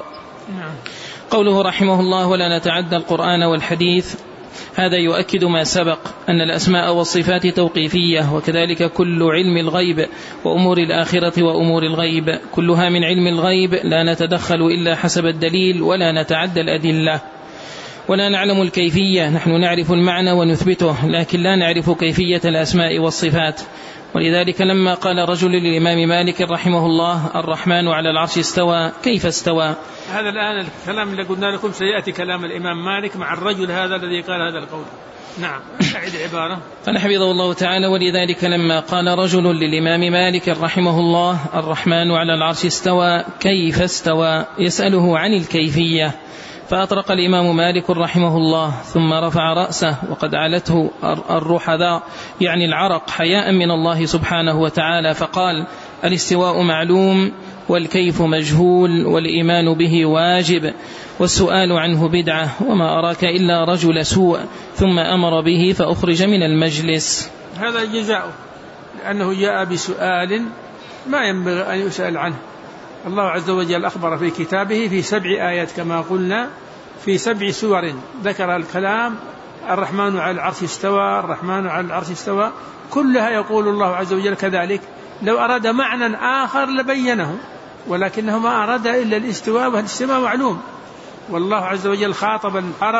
قوله رحمه الله: ولا نتعدى القرآن والحديث، هذا يؤكد ما سبق أن الأسماء والصفات توقيفية، وكذلك كل علم الغيب وأمور الآخرة وأمور الغيب كلها من علم الغيب، لا نتدخل إلا حسب الدليل ولا نتعدى الأدلة. ولا نعلم الكيفية، نحن نعرف المعنى ونثبته، لكن لا نعرف كيفية الأسماء والصفات. ولذلك لما قال رجل للإمام مالك رحمه الله: الرحمن على العرش استوى، كيف استوى؟ هذا الآن الكلام اللي قلنا لكم سيأتي كلام الإمام مالك مع الرجل هذا الذي قال هذا القول. نعم، أعد العبارة. قال حفظه الله تعالى: ولذلك لما قال رجل للإمام مالك رحمه الله: الرحمن على العرش استوى، كيف استوى؟ يسأله عن الكيفية. فأطرق الإمام مالك رحمه الله، ثم رفع رأسه وقد علته الرحذاء، يعني العرق، حياء من الله سبحانه وتعالى، فقال: الاستواء معلوم، والكيف مجهول، والإيمان به واجب، والسؤال عنه بدعة، وما أراك إلا رجل سوء. ثم أمر به فأخرج من المجلس. هذا جزاؤه، لأنه جاء بسؤال ما ينبغي أن يسأل عنه. الله عز وجل أخبر في كتابه في 7 آيات كما قلنا، في 7 سور ذكر الكلام: الرحمن على العرش استوى، الرحمن على العرش استوى، كلها يقول الله عز وجل كذلك. لو أراد معنى آخر لبينه، ولكنه ما أراد إلا الاستواء، والاستواء معلوم. والله عز وجل خاطب العرب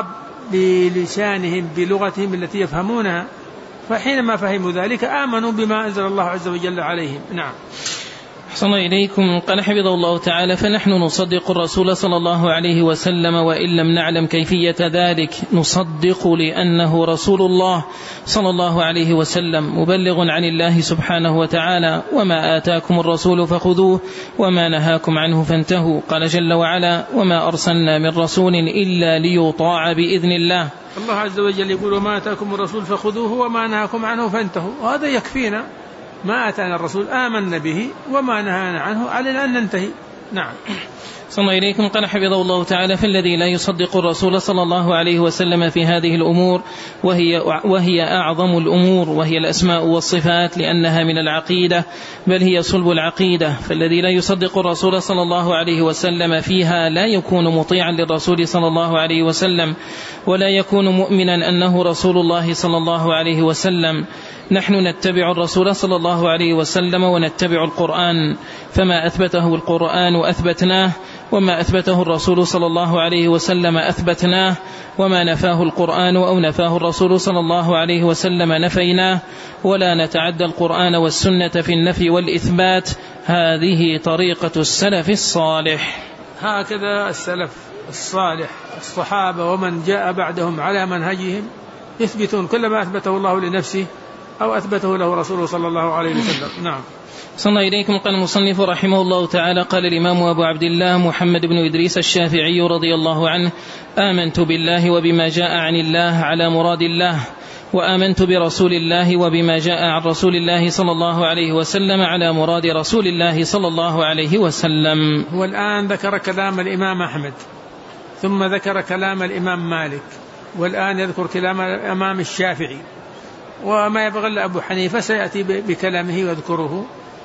بلسانهم بلغتهم التي يفهمونها، فحينما فهموا ذلك آمنوا بما أنزل الله عز وجل عليهم. نعم. أحسن إليكم. قال حفظه الله تعالى: فنحن نصدق الرسول صلى الله عليه وسلم، وإن لم نعلم كيفية ذلك نصدق، لأنه رسول الله صلى الله عليه وسلم مبلغ عن الله سبحانه وتعالى: وما آتاكم الرسول فخذوه، وما نهاكم عنه فانتهوا. قال جل وعلا: وما أرسلنا من رسول إلا ليطاع بإذن الله. الله عز وجل يقول: وما آتاكم الرسول فخذوه، وما نهاكم عنه فانتهوا. وهذا يكفينا، ما أتانا الرسول آمنا به، وما نهانا عنه علينا أن ننتهي. نعم. صلى إليكم. قال حفظه الله تعالى: فالذي لا يصدق الرسول صلى الله عليه وسلم في هذه الأمور، وهي أعظم الأمور، وهي الأسماء والصفات، لأنها من العقيدة، بل هي صلب العقيدة. فالذي لا يصدق الرسول صلى الله عليه وسلم فيها لا يكون مطيعا للرسول صلى الله عليه وسلم، ولا يكون مؤمنا أنه رسول الله صلى الله عليه وسلم. نحن نتبع الرسول صلى الله عليه وسلم ونتبع القرآن، فما أثبته القرآن أثبتناه، وما أثبته الرسول صلى الله عليه وسلم أثبتناه، وما نفاه القرآن أو نفاه الرسول صلى الله عليه وسلم نفيناه، ولا نتعدى القرآن والسنة في النفي والإثبات. هذه طريقة السلف الصالح. هكذا السلف الصالح الصحابة ومن جاء بعدهم على منهجهم يثبتون كل ما أثبته الله لنفسه أو أثبته له رسوله صلى الله عليه وسلم. نعم. صلى إليكم. قال المصنف رحمه الله تعالى: قال الإمام أبو عبد الله محمد بن إدريس الشافعي رضي الله عنه: آمنت بالله وبما جاء عن الله على مراد الله، وآمنت برسول الله وبما جاء عن رسول الله صلى الله عليه وسلم على مراد رسول الله صلى الله عليه وسلم. هو الآن ذكر كلام الإمام أحمد، ثم ذكر كلام الإمام مالك، والآن يذكر كلام الإمام الشافعي، وما يبغى أبو حنيفة سيأتي بكلامه ويذكره.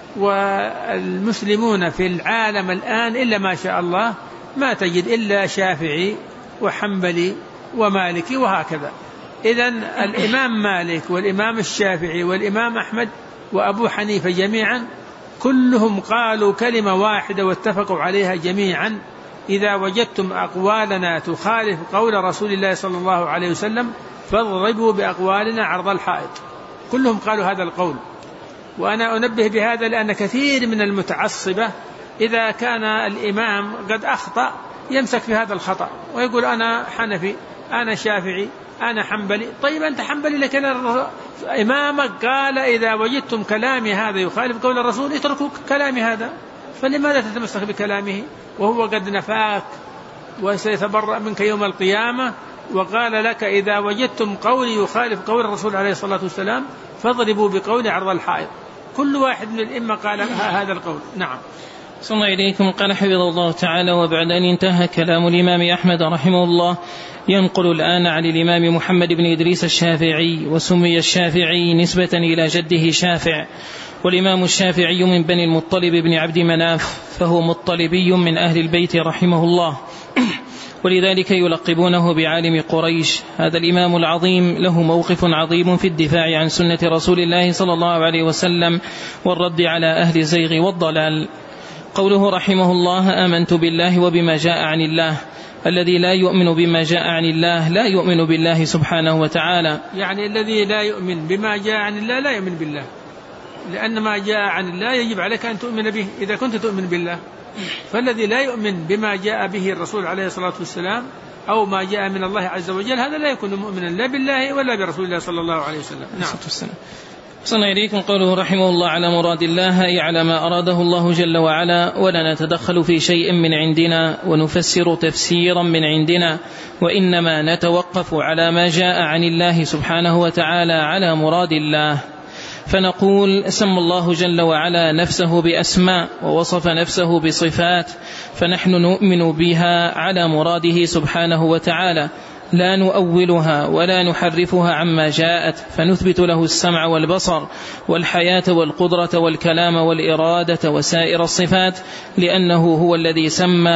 والمسلمون في العالم الآن إلا ما شاء الله ما تجد إلا شافعي وحنبلي ومالكي وهكذا. إذن الإمام مالك والإمام الشافعي والإمام أحمد وأبو حنيفة جميعا كلهم قالوا كلمة واحدة واتفقوا عليها جميعا: إذا وجدتم أقوالنا تخالف قول رسول الله صلى الله عليه وسلم فاضربوا بأقوالنا عرض الحائط. كلهم قالوا هذا القول، وأنا أنبه بهذا لأن كثير من المتعصبة إذا كان الإمام قد أخطأ يمسك في هذا الخطأ ويقول أنا حنفي، أنا شافعي، أنا حنبلي. طيب أنت حنبلي لكن إمامك قال إذا وجدتم كلامي هذا يخالف قول الرسول اتركوا كلامي هذا، فلماذا تتمسك بكلامه وهو قد نفاك وسيتبرأ منك يوم القيامة وقال لك إذا وجدتم قولي يخالف قول الرسول عليه الصلاة والسلام فاضربوا بقولي عرض الحائط. كل واحد من الإمة قال هذا القول. نعم. صلى الله إليكم. قال حفظه الله تعالى: وبعد أن انتهى كلام الإمام أحمد رحمه الله ينقل الآن عن الإمام محمد بن إدريس الشافعي، وسمي الشافعي نسبة إلى جده شافع، والإمام الشافعي من بني المطلب بن عبد مناف، فهو مطلبي من أهل البيت رحمه الله، ولذلك يلقبونه بعالم قريش. هذا الإمام العظيم له موقف عظيم في الدفاع عن سنة رسول الله صلى الله عليه وسلم والرد على أهل الزيغ والضلال. قوله رحمه الله: آمنت بالله وبما جاء عن الله. الذي لا يؤمن بما جاء عن الله لا يؤمن بالله سبحانه وتعالى. يعني الذي لا يؤمن بما جاء عن الله لا يؤمن بالله، لأن ما جاء عن الله يجب عليك أن تؤمن به إذا كنت تؤمن بالله. فالذي لا يؤمن بما جاء به الرسول عليه الصلاة والسلام أو ما جاء من الله عز وجل هذا لا يكون مؤمنا لا بالله ولا برسول الله صلى الله عليه وسلم. نعم. صلى إليكم. قوله رحمه الله: على مراد الله أي على ما أراده الله جل وعلا، ولا نتدخل في شيء من عندنا ونفسر تفسيرا من عندنا، وإنما نتوقف على ما جاء عن الله سبحانه وتعالى على مراد الله. فنقول: سمى الله جل وعلا نفسه بأسماء ووصف نفسه بصفات، فنحن نؤمن بها على مراده سبحانه وتعالى، لا نؤولها ولا نحرفها عما جاءت، فنثبت له السمع والبصر والحياة والقدرة والكلام والإرادة وسائر الصفات، لأنه هو الذي سمى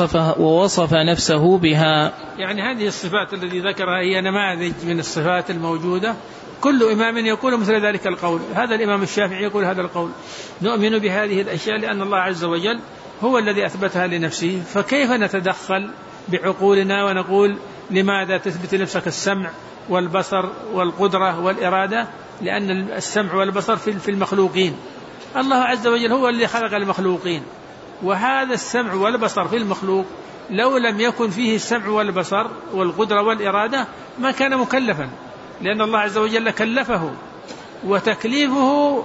ووصف نفسه بها. يعني هذه الصفات التي ذكرها هي نماذج من الصفات الموجودة، كل إمام يقول مثل ذلك القول. هذا الإمام الشافعي يقول هذا القول: نؤمن بهذه الأشياء لأن الله عز وجل هو الذي أثبتها لنفسه، فكيف نتدخل بعقولنا ونقول لماذا تثبت لنفسك السمع والبصر والقدرة والإرادة؟ لأن السمع والبصر في المخلوقين، الله عز وجل هو الذي خلق المخلوقين، وهذا السمع والبصر في المخلوق لو لم يكن فيه السمع والبصر والقدرة والإرادة ما كان مكلفا، لأن الله عز وجل كلفه، وتكليفه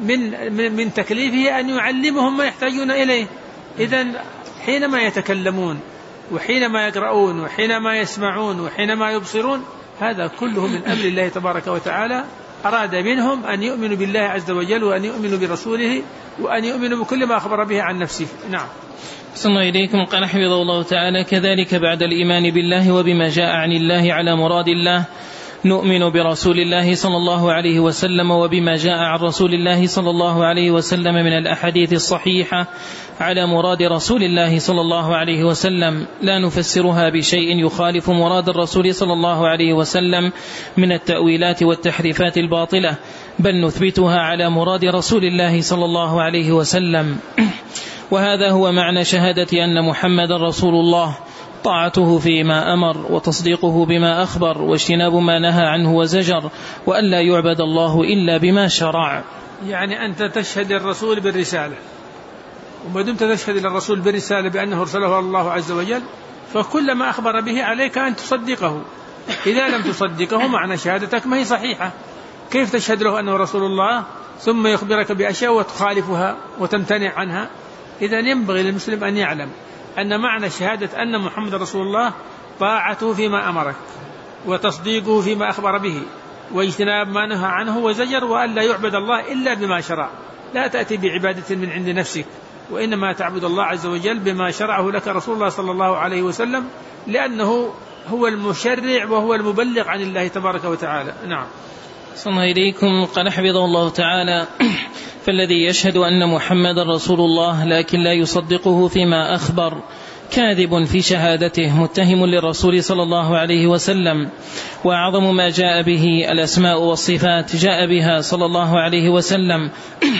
من تكليفه أن يعلمهم ما يحتاجون إليه. إذن حينما يتكلمون وحينما يقرؤون وحينما يسمعون وحينما يبصرون هذا كله من أمر الله تبارك وتعالى، أراد منهم أن يؤمنوا بالله عز وجل وأن يؤمنوا برسوله وأن يؤمنوا بكل ما أخبر به عن نفسه. نعم. صلى الله إليكم. قال حفظه الله تعالى: كذلك بعد الإيمان بالله وبما جاء عن الله على مراد الله نؤمن برسول الله صلى الله عليه وسلم وبما جاء عن رسول الله صلى الله عليه وسلم من الأحاديث الصحيحة على مراد رسول الله صلى الله عليه وسلم، لا نفسرها بشيء يخالف مراد الرسول صلى الله عليه وسلم من التأويلات والتحريفات الباطلة، بل نثبتها على مراد رسول الله صلى الله عليه وسلم. وهذا هو معنى شهادة أن محمد رسول الله، طاعته فيما أمر وتصديقه بما أخبر واجتناب ما نهى عنه وزجر، وأن لا يعبد الله إلا بما شرع. يعني أنت تشهد الرسول بالرسالة، وما دمت تشهد الرسول بالرسالة بأنه أرسله الله عز وجل فكل ما أخبر به عليك أن تصدقه. إذا لم تصدقه معنى شهادتك ما هي صحيحة. كيف تشهد له أنه رسول الله ثم يخبرك بأشياء وتخالفها وتمتنع عنها؟ إذن ينبغي للمسلم أن يعلم أن معنى شهادة أن محمد رسول الله طاعته فيما أمرك وتصديقه فيما أخبر به واجتناب ما نهى عنه وزجر، وأن لا يعبد الله إلا بما شرع. لا تأتي بعبادة من عند نفسك، وإنما تعبد الله عز وجل بما شرعه لك رسول الله صلى الله عليه وسلم، لأنه هو المشرع وهو المبلغ عن الله تبارك وتعالى. نعم. صلى الله إليكم. قال حفظه الله تعالى: فالذي يشهد أن محمد رسول الله لكن لا يصدقه فيما أخبر كاذب في شهادته، متهم للرسول صلى الله عليه وسلم. وأعظم ما جاء به الأسماء والصفات جاء بها صلى الله عليه وسلم،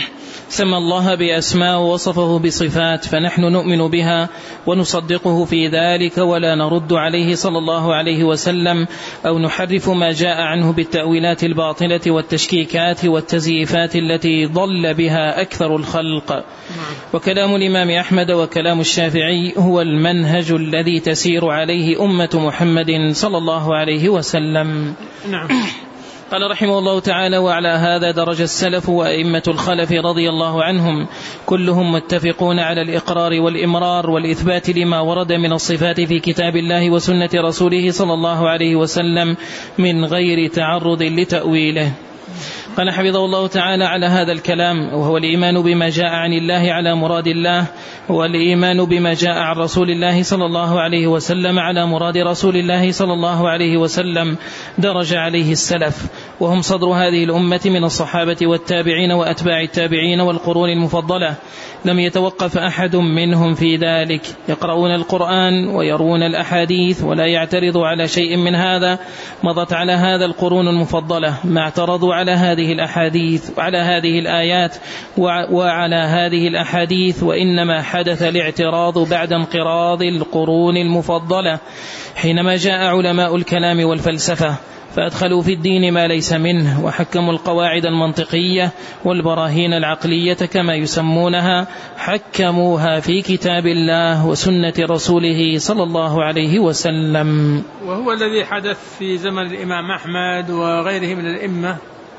سمى الله بأسماء ووصفه بصفات، فنحن نؤمن بها ونصدقه في ذلك، ولا نرد عليه صلى الله عليه وسلم أو نحرف ما جاء عنه بالتأويلات الباطلة والتشكيكات والتزييفات التي ضل بها أكثر الخلق. وكلام الإمام أحمد وكلام الشافعي هو المنهج الذي تسير عليه أمة محمد صلى الله عليه وسلم. نعم. قال رحمه الله تعالى: وعلى هذا درج السلف وأئمة الخلف رضي الله عنهم، كلهم متفقون على الإقرار والإمرار والإثبات لما ورد من الصفات في كتاب الله وسنة رسوله صلى الله عليه وسلم من غير تعرض لتأويله. قال حفظه الله تعالى: على هذا الكلام، وهو الإيمان بما جاء عن الله على مراد الله، والإيمان بما جاء عن رسول الله صلى الله عليه وسلم على مراد رسول الله صلى الله عليه وسلم، درج عليه السلف، وهم صدر هذه الأمة من الصحابة والتابعين وأتباع التابعين والقرون المفضلة، لم يتوقف أحد منهم في ذلك، يقرؤون القرآن ويرون الأحاديث ولا يعترض على شيء من هذا. مضت على هذا القرون المفضلة ما اعترضوا على هذه الأحاديث وعلى هذه الآيات وعلى هذه الأحاديث، وإنما حدث الاعتراض بعد انقراض القرون المفضلة، حينما جاء علماء الكلام والفلسفة فأدخلوا في الدين ما ليس منه، وحكموا القواعد المنطقية والبراهين العقلية كما يسمونها، حكموها في كتاب الله وسنة رسوله صلى الله عليه وسلم. وهو الذي حدث في زمن الإمام أحمد وغيره من الأئمة،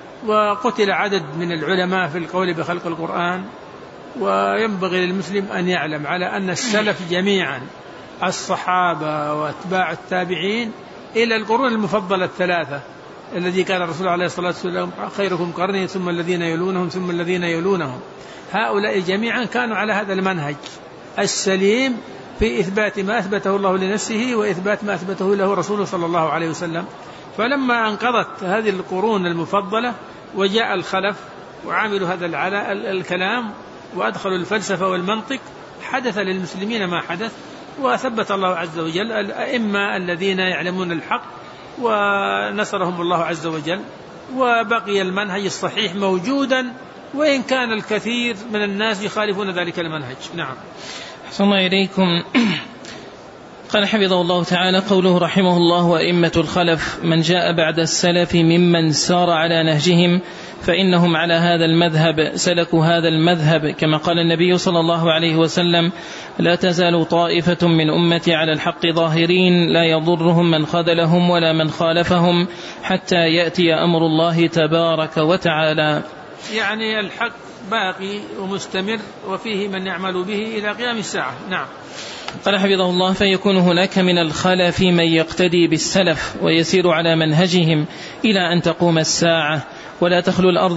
وقتل عدد من العلماء في القول بخلق القرآن. وينبغي للمسلم أن يعلم على أن السلف جميعا، الصحابة واتباع التابعين إلى القرون المفضلة الثلاثة، الذي كان الرسول عليه الصلاة والسلام: خيركم قرني ثم الذين يلونهم ثم الذين يلونهم. هؤلاء جميعا كانوا على هذا المنهج السليم في إثبات ما أثبته الله لنفسه وإثبات ما أثبته له رسوله صلى الله عليه وسلم. فلما انقضت هذه القرون المفضلة وجاء الخلف وعملوا هذا الكلام وأدخلوا الفلسفة والمنطق، حدث للمسلمين ما حدث، وثبت الله عز وجل الأئمة الذين يعلمون الحق ونصرهم الله عز وجل، وبقي المنهج الصحيح موجودا، وإن كان الكثير من الناس يخالفون ذلك المنهج. نعم. أحسن الله إليكم. قال حفظه الله تعالى: قوله رحمه الله: وأئمة الخلف من جاء بعد السلف ممن سار على نهجهم، فإنهم على هذا المذهب سلكوا هذا المذهب، كما قال النبي صلى الله عليه وسلم: لا تزال طائفة من أمتي على الحق ظاهرين، لا يضرهم من خذلهم ولا من خالفهم حتى يأتي أمر الله تبارك وتعالى. يعني الحق باقي ومستمر، وفيه من يعمل به إلى قيام الساعة. نعم. قال حفظه الله: فيكون هناك من الخلف من يقتدي بالسلف ويسير على منهجهم إلى أن تقوم الساعة، ولا تخلو الأرض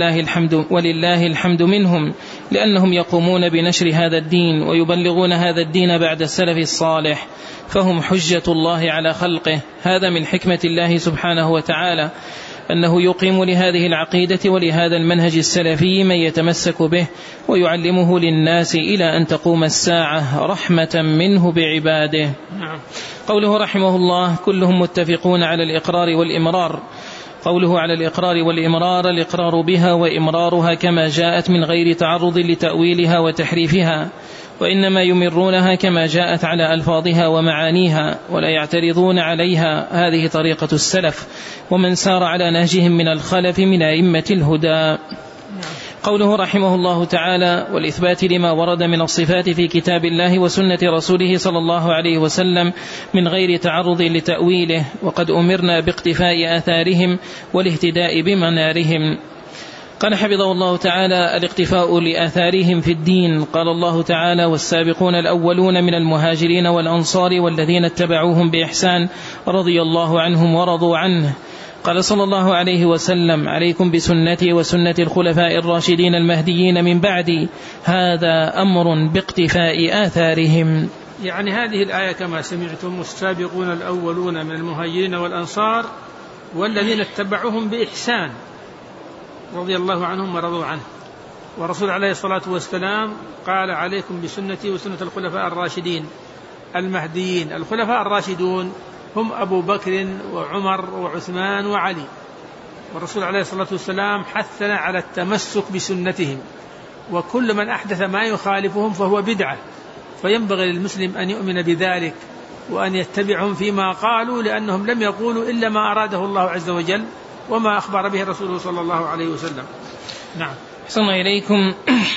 ولله الحمد منهم، لأنهم يقومون بنشر هذا الدين ويبلغون هذا الدين بعد السلف الصالح، فهم حجة الله على خلقه. هذا من حكمة الله سبحانه وتعالى، أنه يقيم لهذه العقيدة ولهذا المنهج السلفي من يتمسك به ويعلمه للناس إلى أن تقوم الساعة، رحمة منه بعباده. قوله رحمه الله: كلهم متفقون على الإقرار والإمرار. قوله على الإقرار والإمرار: الإقرار بها وإمرارها كما جاءت من غير تعرض لتأويلها وتحريفها، وإنما يمرونها كما جاءت على ألفاظها ومعانيها ولا يعترضون عليها. هذه طريقة السلف ومن سار على نهجهم من الخلف من أئمة الهدى. قوله رحمه الله تعالى: والإثبات لما ورد من الصفات في كتاب الله وسنة رسوله صلى الله عليه وسلم من غير تعرض لتأويله، وقد أمرنا باقتفاء آثارهم والاهتداء بمنارهم. قال حفظه الله تعالى: الاقتفاء لآثارهم في الدين. قال الله تعالى: والسابقون الأولون من المهاجرين والأنصار والذين اتبعوهم بإحسان رضي الله عنهم ورضوا عنه. قال صلى الله عليه وسلم: عليكم بسنتي وسنة الخلفاء الراشدين المهديين من بعدي، هذا أمر باقتفاء آثارهم. يعني هذه الآية كما سمعتم: والسابقون الأولون من المهاجرين والأنصار والذين اتبعوهم بإحسان رضي الله عنهم ورضوا عنه. والرسول عليه الصلاة والسلام قال: عليكم بسنتي وسنة الخلفاء الراشدين المهديين. الخلفاء الراشدون هم أبو بكر وعمر وعثمان وعلي، والرسول عليه الصلاة والسلام حثنا على التمسك بسنتهم وكل من أحدث ما يخالفهم فهو بدعة، فينبغي للمسلم أن يؤمن بذلك وأن يتبعهم فيما قالوا، لأنهم لم يقولوا إلا ما أراده الله عز وجل وما أخبر به رسوله صلى الله عليه وسلم. نعم. أحسن إليكم.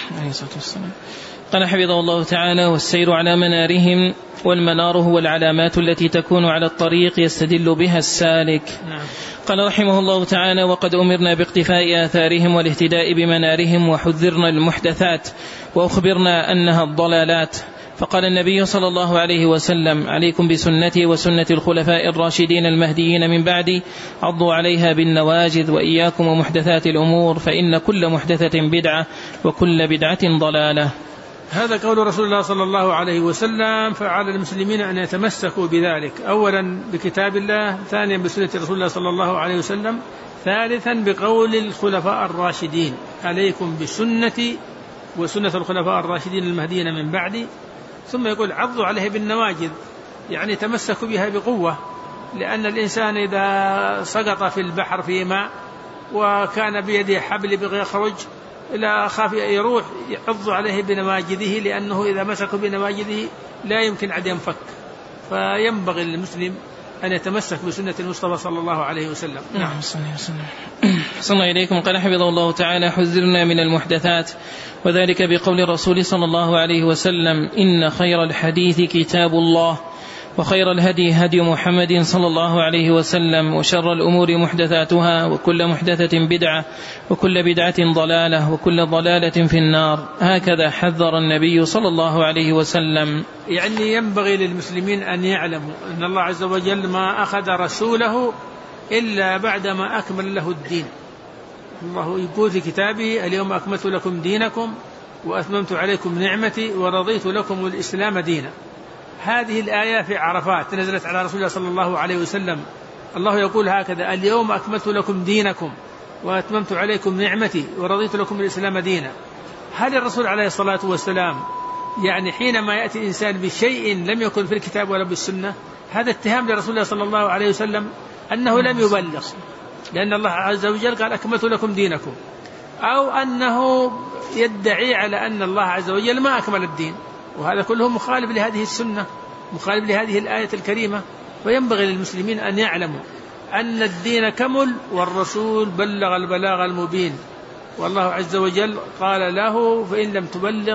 قال حفظه الله تعالى: والسير على منارهم، والمنار هو العلامات التي تكون على الطريق يستدل بها السالك. نعم. قال رحمه الله تعالى: وقد أمرنا باقتفاء آثارهم والاهتداء بمنارهم، وحذرنا المحدثات وأخبرنا أنها الضلالات. فقال النبي صلى الله عليه وسلم: عليكم بسنتي وسنة الخلفاء الراشدين المهديين من بعدي، عضوا عليها بالنواجذ، وإياكم ومحدثات الأمور، فإن كل محدثة بدعة وكل بدعة ضلالة. هذا قول رسول الله صلى الله عليه وسلم، فعلى المسلمين أن يتمسكوا بذلك، أولا بكتاب الله، ثانيا بسنة رسول الله صلى الله عليه وسلم، ثالثا بقول الخلفاء الراشدين: عليكم بسنتي وسنة الخلفاء الراشدين المهديين من بعدي. ثم يقول: عضوا عليه بالنواجذ، يعني تمسكوا بها بقوة، لأن الإنسان إذا سقط في البحر في ماء وكان بيده حبل بغي يخرج إلى خاف يروح، يعض عليه بنواجذه، لأنه إذا مسكوا بنواجذه لا يمكن أن ينفك. فينبغي للمسلم أن يتمسك بسنة المصطفى صلى الله عليه وسلم. نعم. صلى إليكم. قال حفظه الله تعالى: حذرنا من المحدثات، وذلك بقول الرسول صلى الله عليه وسلم: إن خير الحديث كتاب الله، وخير الهدي هدي محمد صلى الله عليه وسلم، وشر الأمور محدثاتها، وكل محدثة بدعة، وكل بدعة ضلالة، وكل ضلالة في النار. هكذا حذر النبي صلى الله عليه وسلم. يعني ينبغي للمسلمين أن يعلموا أن الله عز وجل ما أخذ رسوله إلا بعدما أكمل له الدين. الله يقول في كتابه: اليوم أكملت لكم دينكم وأتممت عليكم نعمتي ورضيت لكم الإسلام دينا. هذه الآية في عرفات نزلت على رسول الله صلى الله عليه وسلم. الله يقول هكذا: اليوم أكملت لكم دينكم وأتممت عليكم نعمتي ورضيت لكم الإسلام دينا. هل الرسول عليه الصلاة والسلام يعني حينما يأتي إنسان بشيء لم يكن في الكتاب ولا بالسنة، هذا اتهام لرسول الله صلى الله عليه وسلم أنه لم يبلغ، لأن الله عز وجل قال: أكملت لكم دينكم، أو أنه يدعي على أن الله عز وجل ما أكمل الدين، وهذا كله مخالف لهذه السنة، مخالف لهذه الآية الكريمة. وينبغي للمسلمين أن يعلموا أن الدين كمل، والرسول بلغ البلاغ المبين، والله عز وجل قال له: فإن لم تبلغ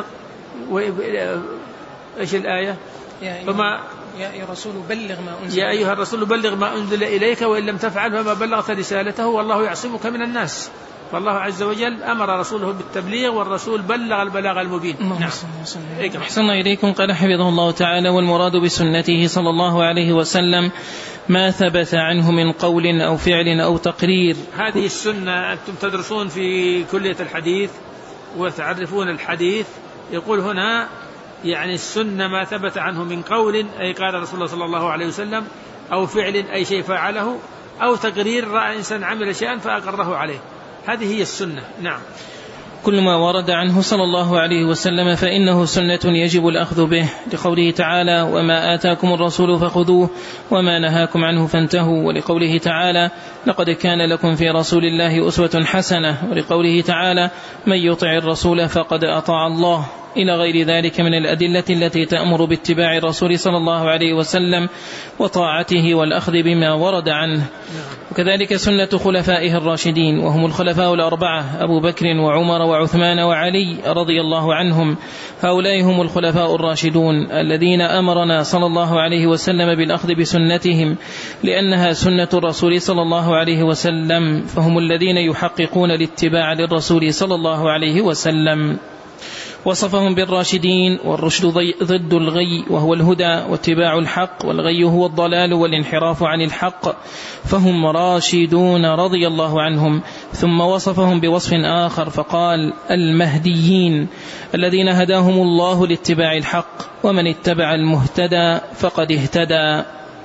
إيش الآية؟ يا أيها الرسول بلغ ما أنزل يا أيها الرسول بلغ ما أنزل إليك وإن لم تفعل فما بلغت رسالته والله يعصمك من الناس. فالله عز وجل أمر رسوله بالتبليغ، والرسول بلغ البلاغ المبين. نعم. أحسن إليكم. قال حفظه الله تعالى: والمراد بسنته صلى الله عليه وسلم ما ثبت عنه من قول أو فعل أو تقرير. هذه السنة أنتم تدرسون في كلية الحديث وتعرفون الحديث. يقول هنا يعني السنة ما ثبت عنه من قول، أي قال رسول الله صلى الله عليه وسلم، أو فعل أي شيء فعله، أو تقرير رأى إنسان عمل شيئا فأقره عليه. هذه هي السنة. نعم. كل ما ورد عنه صلى الله عليه وسلم فإنه سنة يجب الأخذ به، لقوله تعالى: وما آتاكم الرسول فخذوه وما نهاكم عنه فانتهوا، ولقوله تعالى: لقد كان لكم في رسول الله أسوة حسنة، ولقوله تعالى: من يطع الرسول فقد أطاع الله، إلى غير ذلك من الأدلة التي تأمر باتباع الرسول صلى الله عليه وسلم وطاعته والأخذ بما ورد عنه. وكذلك سنة خلفائه الراشدين، وهم الخلفاء الأربعة: أبو بكر وعمر وعثمان وعلي رضي الله عنهم. هؤلاء هم الخلفاء الراشدون الذين أمرنا صلى الله عليه وسلم بالأخذ بسنتهم، لأنها سنة الرسول صلى الله عليه وسلم، فهم الذين يحققون الاتباع للرسول صلى الله عليه وسلم. وصفهم بالراشدين، والرشد ضد الغي وهو الهدى واتباع الحق، والغي هو الضلال والانحراف عن الحق، فهم راشدون رضي الله عنهم. ثم وصفهم بوصف آخر فقال: المهديين الذين هداهم الله لاتباع الحق، ومن اتبع المهتدى فقد اهتدى.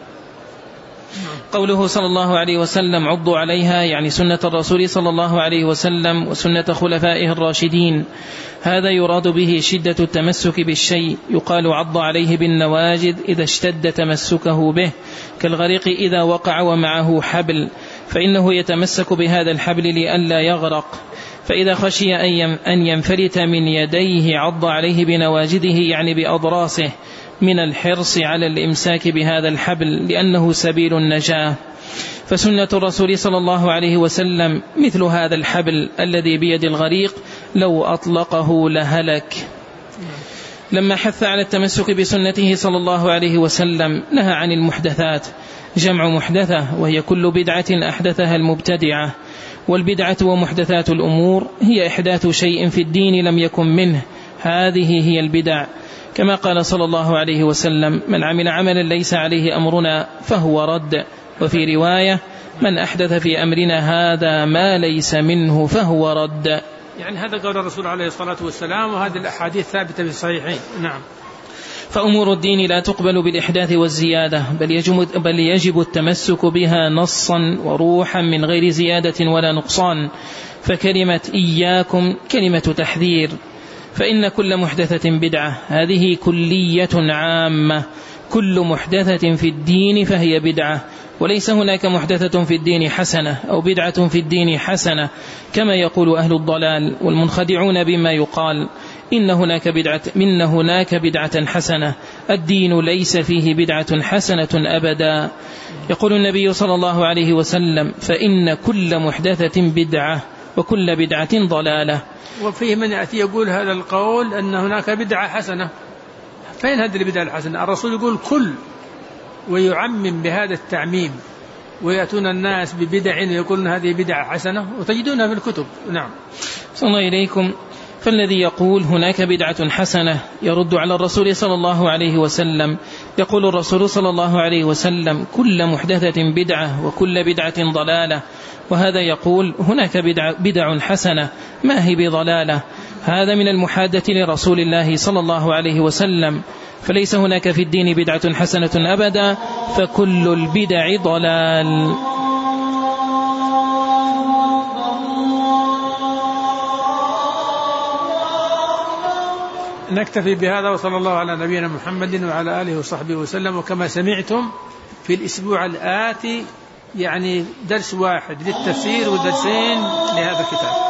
قوله صلى الله عليه وسلم: عضوا عليها، يعني سنة الرسول صلى الله عليه وسلم وسنة خلفائه الراشدين. هذا يراد به شدة التمسك بالشيء، يقال عض عليه بالنواجذ إذا اشتد تمسكه به، كالغريق إذا وقع ومعه حبل، فإنه يتمسك بهذا الحبل لئلا يغرق، فإذا خشي أن ينفلت من يديه عض عليه بنواجده يعني بأضراسه من الحرص على الإمساك بهذا الحبل لأنه سبيل النجاة. فسنة الرسول صلى الله عليه وسلم مثل هذا الحبل الذي بيد الغريق لو أطلقه لهلك. لما حث على التمسك بسنته صلى الله عليه وسلم نهى عن المحدثات، جمع محدثة وهي كل بدعة أحدثها المبتدعة، والبدعة ومحدثات الأمور هي إحداث شيء في الدين لم يكن منه، هذه هي البدع، كما قال صلى الله عليه وسلم: من عمل عملا ليس عليه أمرنا فهو رد. وفي رواية: من أحدث في أمرنا هذا ما ليس منه فهو رد. يعني هذا قول الرسول عليه الصلاة والسلام، وهذه الأحاديث ثابتة في الصحيحين. نعم. فأمور الدين لا تقبل بالإحداث والزيادة، بل يجب التمسك بها نصا وروحا من غير زيادة ولا نقصان. فكلمة إياكم كلمة تحذير، فإن كل محدثة بدعة، هذه كلية عامة، كل محدثة في الدين فهي بدعة، وليس هناك محدثة في الدين حسنة أو بدعة في الدين حسنة كما يقول أهل الضلال والمنخدعون بما يقال إن هناك بدعة حسنة. الدين ليس فيه بدعة حسنة أبدا. يقول النبي صلى الله عليه وسلم: فإن كل محدثة بدعة وكل بدعة ضلالة. وفيه من يأتي يقول هذا القول أن هناك بدعة حسنة. فين هذه البدعة الحسنة؟ الرسول يقول كل، ويعمم بهذا التعميم، ويأتون الناس ببدع ويقولون هذه بدعة حسنة وتجدونها في الكتب. نعم. صلى الله إليكم. فالذي يقول هناك بدعة حسنة يرد على الرسول صلى الله عليه وسلم. يقول الرسول صلى الله عليه وسلم: كل محدثة بدعة وكل بدعة ضلالة، وهذا يقول هناك بدع حسنة ما هي بضلالة. هذا من المحادة لرسول الله صلى الله عليه وسلم، فليس هناك في الدين بدعة حسنة أبدا، فكل البدع ضلال. نكتفي بهذا، وصلى الله على نبينا محمد وعلى آله وصحبه وسلم. وكما سمعتم في الأسبوع الآتي يعني درس واحد للتفسير ودرسين لهذا الكتاب.